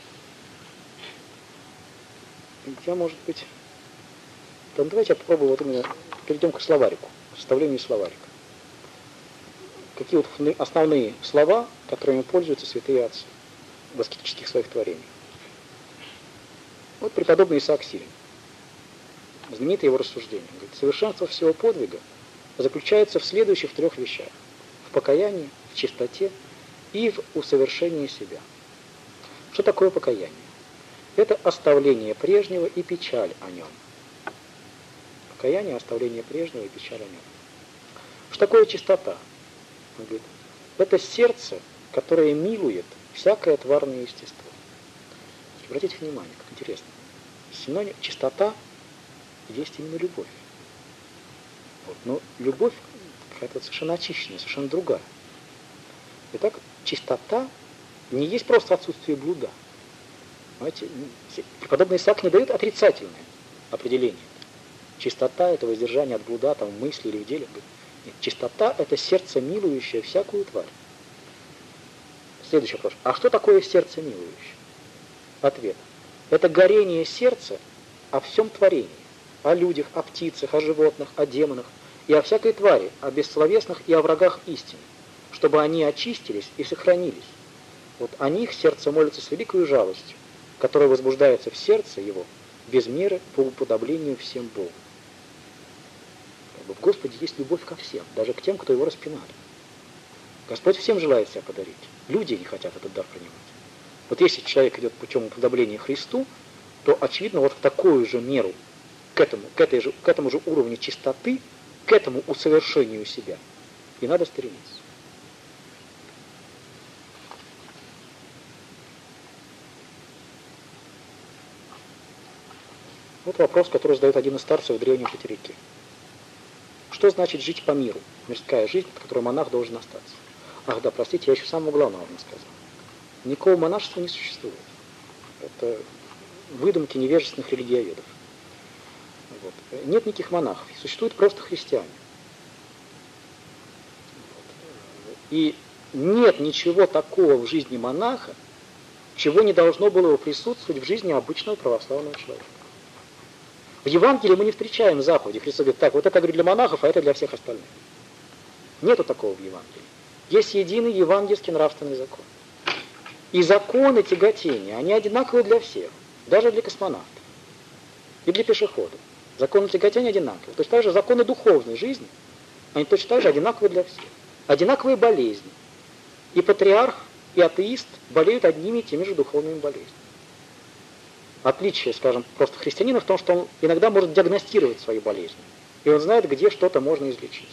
я, может быть, давайте я попробую вот именно, перейдем к словарику, составлению словарика. Какие вот основные слова, которыми пользуются святые отцы в аскетических своих творениях. Вот преподобный Исаак Сирин. Знаменитое его рассуждение. Говорит, совершенство всего подвига заключается в следующих 3 вещах. В покаянии, в чистоте и в усовершении себя. Что такое покаяние? Это оставление прежнего и печаль о нем. Покаяние, оставление прежнего и печаль о нем. Что такое чистота? Он говорит, это сердце, которое милует всякое тварное естество. Обратите внимание, как интересно. Синоним чистота есть именно любовь. Вот. Но любовь какая-то совершенно очищенная, совершенно другая. Итак, чистота не есть просто отсутствие блуда. Понимаете, преподобный Исаак не дает отрицательное определение. Чистота – это воздержание от блуда, там, в мысли или в деле. Нет, чистота – это сердце, милующее всякую тварь. Следующий вопрос. А что такое сердце милующее? Ответ. Это горение сердца о всем творении. О людях, о птицах, о животных, о демонах и о всякой твари, о бессловесных и о врагах истины, чтобы они очистились и сохранились. Вот о них сердце молится с великой жалостью, которая возбуждается в сердце его без меры по уподоблению всем Богу. В Господе есть любовь ко всем, даже к тем, кто его распинали. Господь всем желает себя подарить. Люди не хотят этот дар принимать. Вот если человек идет путем уподобления Христу, то, очевидно, вот в такую же меру, к этому же уровню чистоты, к этому усовершению себя и надо стремиться. Вот вопрос, который задает один из старцев в древнем Петерике. Что значит жить по миру? Мирская жизнь, от которой монах должен остаться. Ах да, простите, я еще самого главного не сказал. Никакого монашества не существует. Это выдумки невежественных религиоведов. Вот. Нет никаких монахов. Существуют просто христиане. Вот. И нет ничего такого в жизни монаха, чего не должно было бы присутствовать в жизни обычного православного человека. В Евангелии мы не встречаем заповеди. Христос говорит, так, вот это, говорит, для монахов, а это для всех остальных. Нету такого в Евангелии. Есть единый евангельский нравственный закон. И законы тяготения, они одинаковы для всех, даже для космонавтов и для пешеходов. Законы тяготения одинаковые. Точно так же законы духовной жизни, они точно так же одинаковы для всех. Одинаковые болезни. И патриарх, и атеист болеют одними и теми же духовными болезнями. Отличие, скажем, просто христианина в том, что он иногда может диагностировать свои болезни. И он знает, где что-то можно излечить.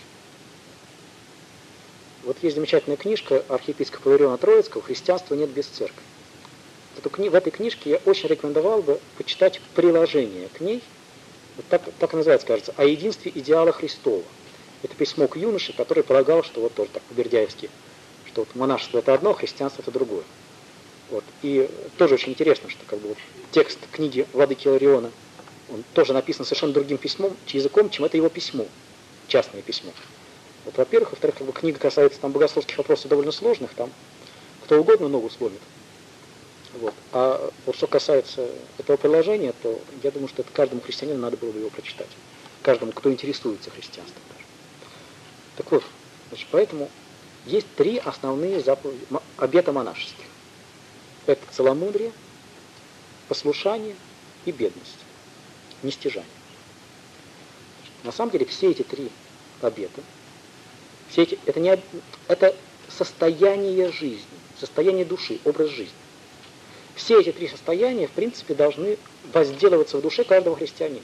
Вот есть замечательная книжка архиепископа Илариона Троицкого «Христианства нет без церкви». В этой книжке я очень рекомендовал бы почитать приложение к ней, вот так и называется, кажется, «О единстве идеала Христова». Это письмо к юноше, который полагал, что вот тоже так по-бердяевски, что вот монашество это одно, христианство это другое. Вот. И тоже очень интересно, что как бы вот текст книги владыки Илариона, он тоже написан совершенно другим языком, чем это его письмо, частное письмо. Вот, во-первых. Во-вторых, как бы книга касается там богословских вопросов довольно сложных, там кто угодно ногу сломит. Вот. А вот что касается этого приложения, то я думаю, что это каждому христианину надо было бы его прочитать. Каждому, кто интересуется христианством даже. Так вот, значит, поэтому есть 3 основные заповеди, обета монашеских. Это целомудрие, послушание и бедность, нестяжание. На самом деле все эти три обета, это состояние жизни, состояние души, образ жизни. Все эти три состояния, в принципе, должны возделываться в душе каждого христианина.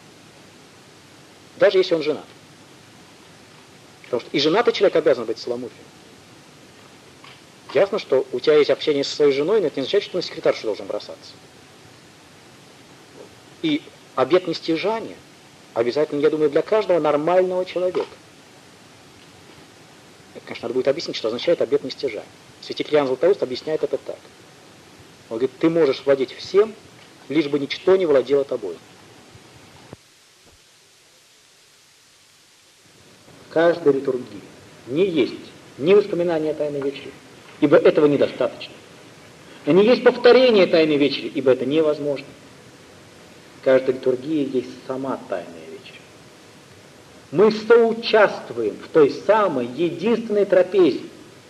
Даже если он женат. Потому что и женатый человек обязан быть целомудренным. Ясно, что у тебя есть общение со своей женой, но это не означает, что на секретаршу должен бросаться. И обет нестяжания обязательно, я думаю, для каждого нормального человека. Это, конечно, надо будет объяснить, что означает обет нестяжания. Святитель Иоанн Златоуст объясняет это так. Он говорит, ты можешь владеть всем, лишь бы ничто не владело тобой. Каждая литургия не есть ни воспоминание о Тайной Вечере, ибо этого недостаточно. И не есть повторение Тайной Вечери, ибо это невозможно. Каждая литургия есть сама Тайная Вечеря. Мы соучаствуем в той самой единственной трапезе.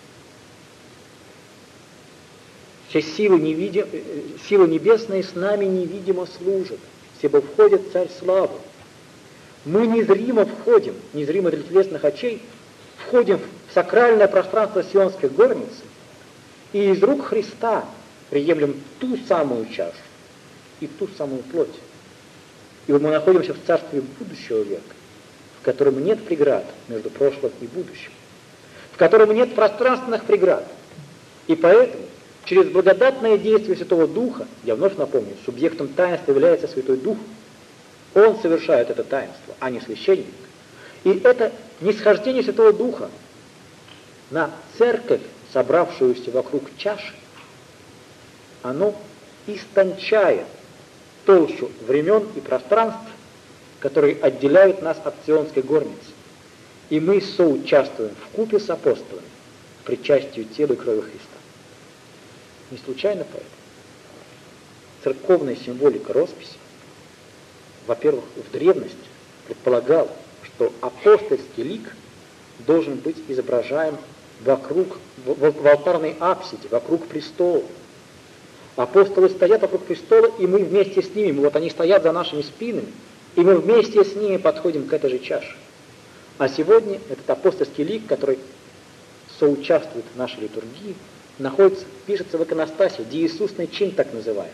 Все силы небесные с нами невидимо служат, себо входит Царь Славы. Мы незримо входим, незримо для телесных очей, входим в сакральное пространство Сионской горницы и из рук Христа приемлем ту самую чашу и ту самую плоть. Ибо мы находимся в царстве будущего века, в котором нет преград между прошлым и будущим, в котором нет пространственных преград. И поэтому через благодатное действие Святого Духа, я вновь напомню, субъектом таинства является Святой Дух, он совершает это таинство, а не священник. И это нисхождение Святого Духа на церковь, собравшуюся вокруг чаши, оно истончает толщу времен и пространств, которые отделяют нас от Сионской горницы. И мы соучаствуем вкупе с апостолами в причастию тела и крови Христа. Не случайно поэтому церковная символика росписи, во-первых, в древности предполагала, что апостольский лик должен быть изображаем в алтарной апсиде, вокруг престола. Апостолы стоят вокруг престола, и мы вместе с ними, вот они стоят за нашими спинами, и мы вместе с ними подходим к этой же чаше. А сегодня этот апостольский лик, который соучаствует в нашей литургии, пишется в иконостасе, диисусный чин так называемый.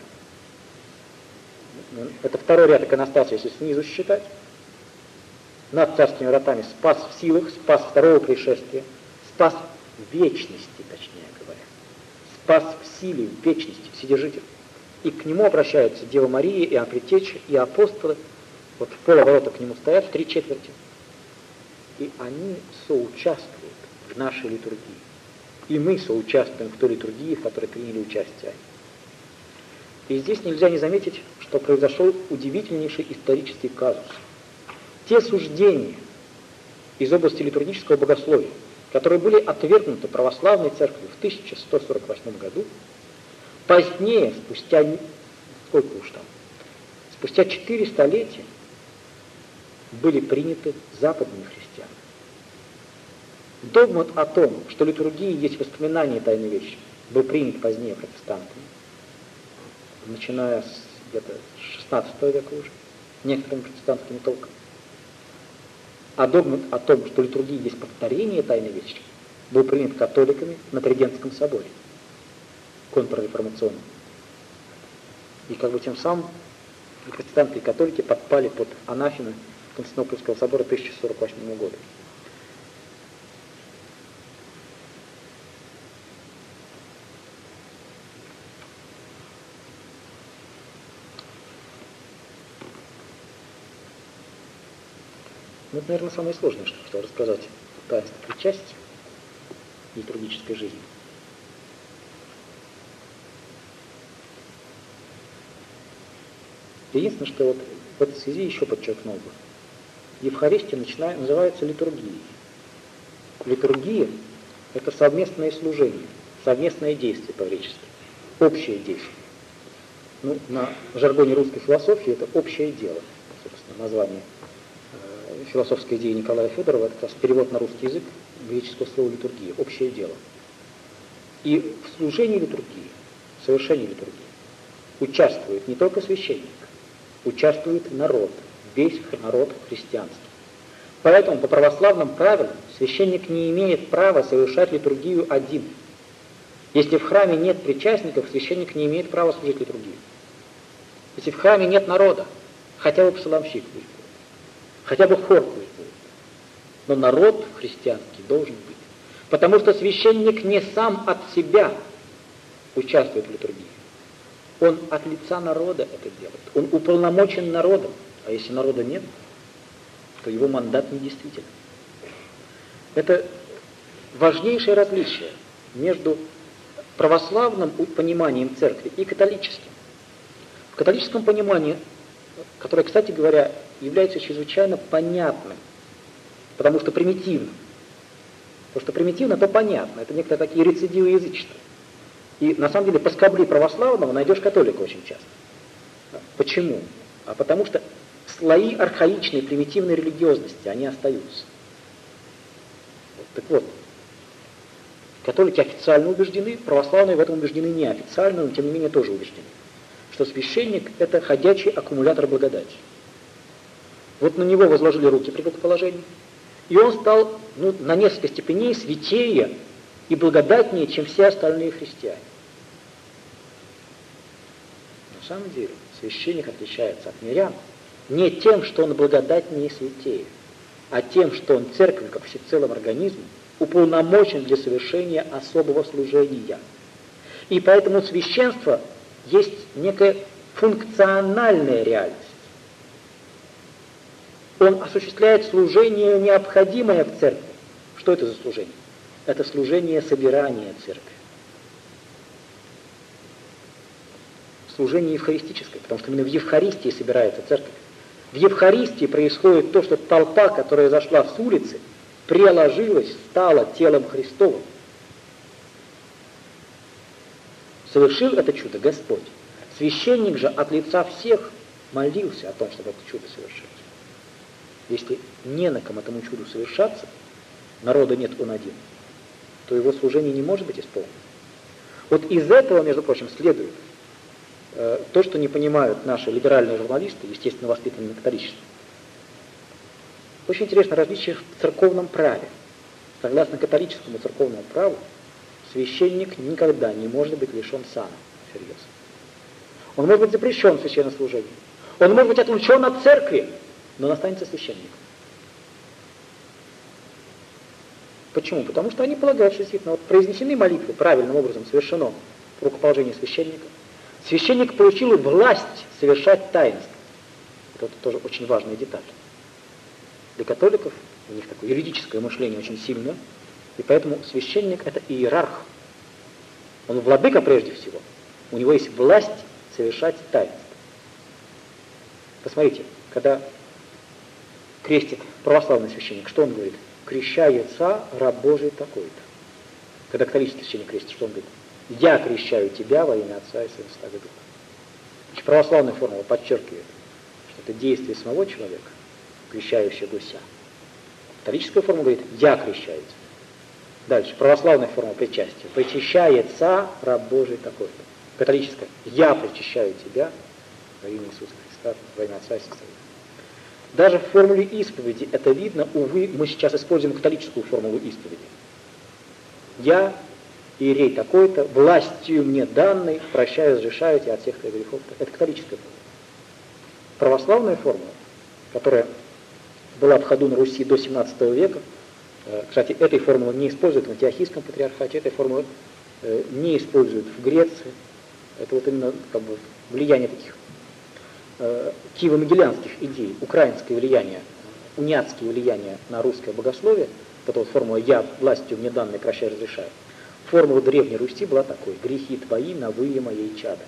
Это второй ряд иконостаса, если снизу считать. Над царскими вратами спас в силах, спас второго пришествия, спас в вечности, точнее говоря. Спас в силе, в вечности, вседержитель. И к нему обращаются Дева Мария, и Предтеча, и апостолы. Вот в полоборота к нему стоят, в 3/4. И они соучаствуют в нашей литургии. И мы соучаствуем в той литургии, в которой приняли участие они. И здесь нельзя не заметить, что произошел удивительнейший исторический казус. Те суждения из области литургического богословия, которые были отвергнуты православной церковью в 1148 году, позднее, спустя 4 столетия, были приняты западными христианами. Догмат о том, что литургия есть воспоминание Тайной Вечери, был принят позднее протестантами, начиная с где-то 16 века уже, некоторыми протестантскими толками. А догмат о том, что литургия есть повторение Тайной Вечери, был принят католиками на Тридентском соборе, контрреформационном. И тем самым и протестанты, и католики подпали под анафемы Константинопольского собора 1048 года. Это, наверное, самое сложное, что хотел рассказать о таинстве причастия и литургической жизни. Единственное, что в этой связи еще подчеркнул бы. Евхаристия называется литургией. Литургия – это совместное служение, совместное действие по-гречески, общее действие. На жаргоне русской философии это общее дело, собственно, название философской идеи Николая Федорова, это как раз перевод на русский язык греческого слова литургия, общее дело. И в служении литургии, в совершении литургии участвует не только священник, участвует народ, весь народ христианский. Поэтому по православным правилам священник не имеет права совершать литургию один. Если в храме нет причастников, священник не имеет права служить литургию. Если в храме нет народа, хотя бы псаломщик пусть будет, хотя бы хор пусть будет, но народ христианский должен быть. Потому что священник не сам от себя участвует в литургии. Он от лица народа это делает. Он уполномочен народом. А если народа нет, то его мандат недействителен. Это важнейшее различие между православным пониманием церкви и католическим. В католическом понимании, которое, кстати говоря, является чрезвычайно понятным, потому что примитивным. То, что примитивно, то понятно. Это некоторые такие рецидивы язычества. И на самом деле поскобли православного найдешь католика очень часто. Почему? А потому что слои архаичной, примитивной религиозности, они остаются. Так вот, католики официально убеждены, православные в этом убеждены неофициально, но тем не менее тоже убеждены, что священник – это ходячий аккумулятор благодати. Вот на него возложили руки при рукоположении, и он стал на несколько степеней святее и благодатнее, чем все остальные христиане. На самом деле священник отличается от мирян не тем, что он благодатнее и святее, а тем, что он церковью, как всецелым организмом, уполномочен для совершения особого служения. И поэтому священство есть некая функциональная реальность. Он осуществляет служение, необходимое в церкви. Что это за служение? Это служение собирания церкви. Служение евхаристическое, потому что именно в Евхаристии собирается церковь. В Евхаристии происходит то, что толпа, которая зашла с улицы, приложилась, стала телом Христовым. Совершил это чудо Господь. Священник же от лица всех молился о том, чтобы это чудо совершилось. Если не на ком этому чуду совершаться, народа нет, он один, то его служение не может быть исполнено. Вот из этого, между прочим, следует то, что не понимают наши либеральные журналисты, естественно, воспитанные на католичестве. Очень интересно различие в церковном праве. Согласно католическому церковному праву, священник никогда не может быть лишен сана всерьез. Он может быть запрещен в священнослужении. Он может быть отлучен от церкви, но он останется священником. Почему? Потому что они полагают, что действительно произнесены молитвы, правильным образом совершено рукоположение священника. Священник получил власть совершать таинство. Это тоже очень важная деталь. Для католиков у них такое юридическое мышление очень сильное, и поэтому священник – это иерарх. Он владыка прежде всего. У него есть власть совершать таинство. Посмотрите, когда крестит православный священник, что он говорит? Крещается раб Божий такой-то. Когда католический священник крестит, что он говорит? Я крещаю тебя во имя Отца и Сына и Святого Духа. Значит, православная формула подчеркивает, что это действие самого человека, крещающего гуся. Католическая формула говорит, я крещаю тебя. Дальше, православная формула причастия. Причащается раб Божий такой-то. Католическая, я причащаю тебя во имя Иисуса Христа, во имя Отца и Сына. Даже в формуле исповеди это видно, увы, мы сейчас используем католическую формулу исповеди. Я, иерей такой-то, властью мне данной, прощаю, разрешаю тебя от всех твоих грехов. Это католическая формула. Православная формула, которая была в ходу на Руси до 17 века, кстати, этой формулы не используют в Антиохийском патриархате, этой формулы не используют в Греции. Это вот именно как бы влияние таких киево-могилянских идей, украинское влияние, униатские влияния на русское богословие, это вот формула «я властью мне данной прощаю, разрешаю». Формула Древней Руси была такой: грехи твои на вые моей чада.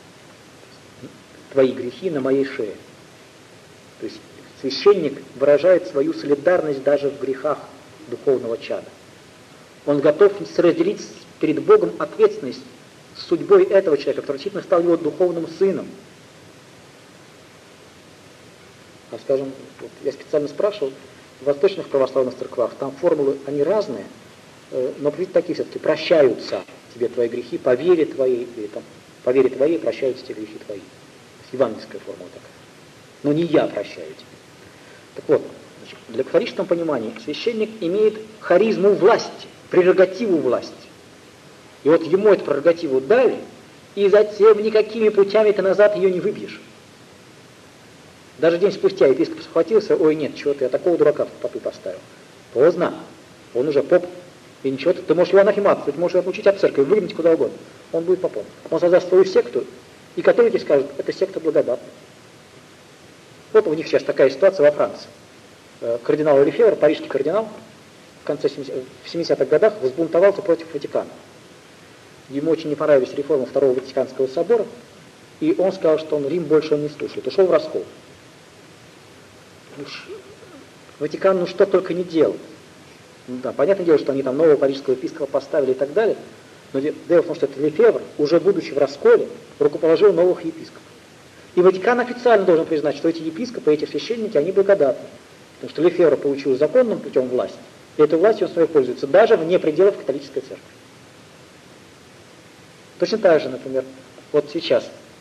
Твои грехи на моей шее. То есть священник выражает свою солидарность даже в грехах духовного чада. Он готов разделить перед Богом ответственность с судьбой этого человека, который действительно стал его духовным сыном. А скажем, вот я специально спрашивал, в восточных православных церквах, там формулы, они разные, но такие все-таки: прощаются тебе твои грехи, по вере твоей, или там, по вере твоей прощаются тебе грехи твои. Евангельская формула такая. но не я прощаю тебя. Так вот, значит, для католического понимания священник имеет харизму власти, прерогативу власти. И вот ему эту прерогативу дали, и затем никакими путями ты назад ее не выбьешь. Даже день спустя епископ схватился: ой, нет, чего ты, я такого дурака в попы поставил. Поздно, он уже поп, и ничего, ты можешь его анафематствовать, можешь его отлучить от церкви, выгнать куда угодно. Он будет попом. Он создаст свою секту, и католики скажут: это секта благодатная. Вот у них сейчас такая ситуация во Франции. Кардинал Лефевр, парижский кардинал, в 70-х годах взбунтовался против Ватикана. Ему очень не понравились реформы Второго Ватиканского собора, и он сказал, что он Рим больше не слушает, ушел в раскол. Ватикан, что только не делал. Да, понятное дело, что они там нового парижского епископа поставили и так далее, но дело в том, что этот Лефевр, уже будучи в расколе, рукоположил новых епископов. И Ватикан официально должен признать, что эти епископы, эти священники, они благодатны. Потому что Лефевр получил законным путем власть, и этой властью он своей пользуется, даже вне пределов католической церкви. Точно так же, например, вот сейчас,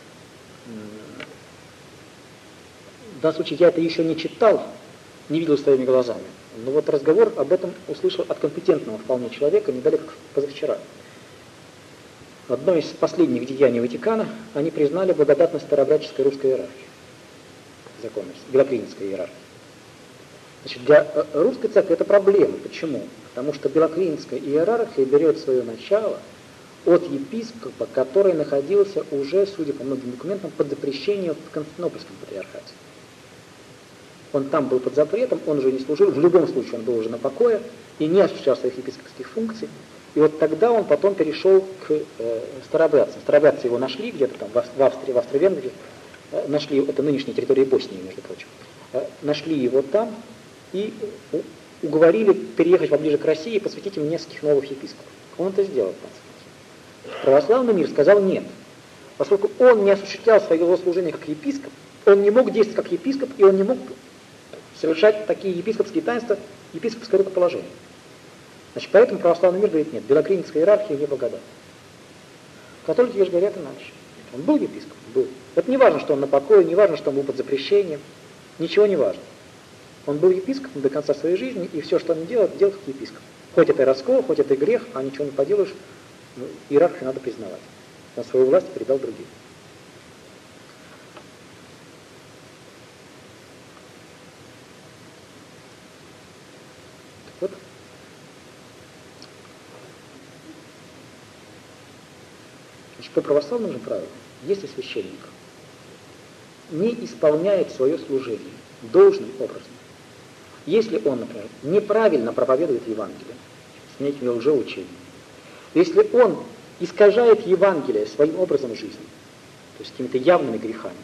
в данном случае я это еще не читал, не видел своими глазами, но вот разговор об этом услышал от компетентного вполне человека, недалеко позавчера. В одном из последних деяний Ватикана они признали благодатность старообрядческой русской иерархии, законность, белоклинской иерархии. Значит, для русской церкви это проблема. Почему? Потому что белоклинская иерархия берет свое начало от епископа, который находился уже, судя по многим документам, под запрещением в Константинопольском патриархате. Он там был под запретом, он уже не служил, в любом случае он был уже на покое и не осуществлял своих епископских функций. И вот тогда он потом перешел к старообрядцам. Старообрядцы его нашли где-то там в Австрии, в Австро-Венгрии, нашли, это нынешняя территория Боснии, между прочим, нашли его там и уговорили переехать поближе к России и посвятить им нескольких новых епископов. Он это сделал, в конце концов. Православный мир сказал нет. Поскольку он не осуществлял своего служения как епископ, он не мог действовать как епископ, и он не мог совершать такие епископские таинства, епископское рукоположение. Значит, поэтому православный мир говорит нет, белоклинская иерархия не благодатна. Католики же говорят иначе. Он был епископом? Был. Это не важно, что он на покое, не важно, что он был под запрещением, ничего не важно. Он был епископом до конца своей жизни, и все, что он делал как епископ. Хоть это и раскол, хоть это и грех, а ничего не поделаешь, иерархию надо признавать. Он свою власть передал другим. Вот. Значит, по православным же правилам, если священник не исполняет свое служение должным образом, если он, например, неправильно проповедует Евангелие, с некими лжеучениями, если он искажает Евангелие своим образом жизни, то есть какими-то явными грехами,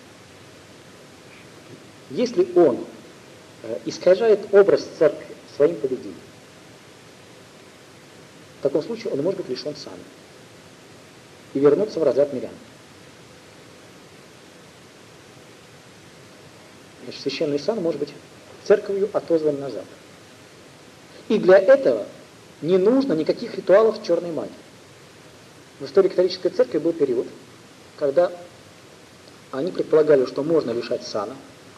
если он искажает образ церкви своим поведением, в таком случае он может быть лишен сана и вернуться в разряд мирян. Значит, священный сан может быть церковью отозван назад. И для этого не нужно никаких ритуалов с черной магией. В истории католической церкви был период, когда они предполагали, что можно лишать сана,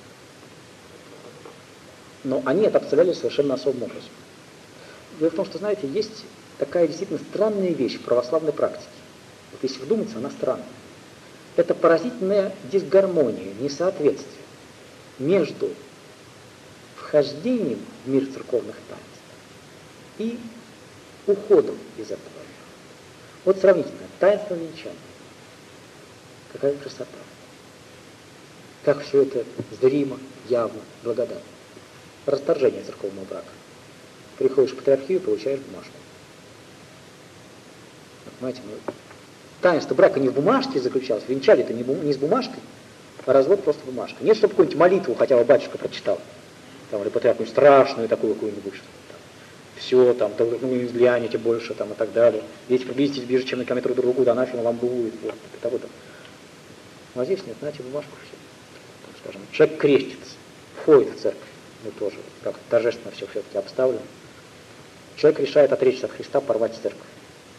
но они это представляли совершенно особым образом. Дело в том, что, знаете, есть такая действительно странная вещь в православной практике. Вот если вдуматься, она странная. Это поразительная дисгармония, несоответствие между вхождением в мир церковных таинств и уходом из этого мира. Вот сравнительно, таинство венчания. Какая красота. Как все это зримо, явно, благодатно. Расторжение церковного брака. Приходишь в патриархию, получаешь бумажку. Понимаете, таинство брака не в бумажке заключалось, венчали-то не с бумажкой, а развод просто бумажка. Нет, чтобы какую-нибудь молитву хотя бы батюшка прочитал. Там, или патриарх страшную такую какую-нибудь, что там, все, там, не взгляните больше, там, и так далее. Если приблизитесь ближе, чем на километр друг к другу, да нафиг вам будет, вот, того там. А здесь нет, знаете, бумажку все. Так, скажем, человек крестится, входит в церковь, тоже, как торжественно все-таки обставлено. Человек решает отречься от Христа, порвать церковь.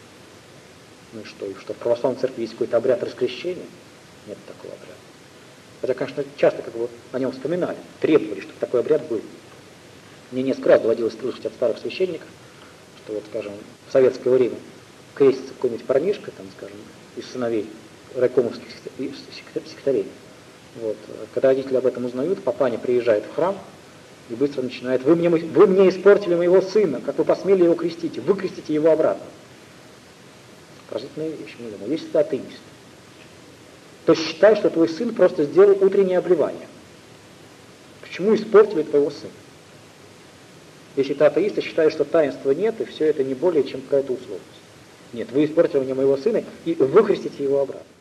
Ну и что? И что в православной церкви есть какой-то обряд раскрещения? Нет такого обряда. Хотя, конечно, часто как бы о нем вспоминали, требовали, чтобы такой обряд был. Мне несколько раз доводилось слышать от старых священников, что вот, скажем, в советское время крестится какой-нибудь парнишка, там, скажем, из сыновей райкомовских секретарей. Вот. Когда родители об этом узнают, папаня приезжает в храм и быстро начинает: вы мне испортили моего сына, как вы посмели его крестить, выкрестите его обратно. Поразительная вещь, мне думаю, если ты атеист, то считай, что твой сын просто сделал утреннее обливание. Почему испортили твоего сына? Если ты атеист, ты считаешь, что таинства нет, и все это не более чем какая-то условность. Нет, вы испортили мне моего сына и выкрестите его обратно.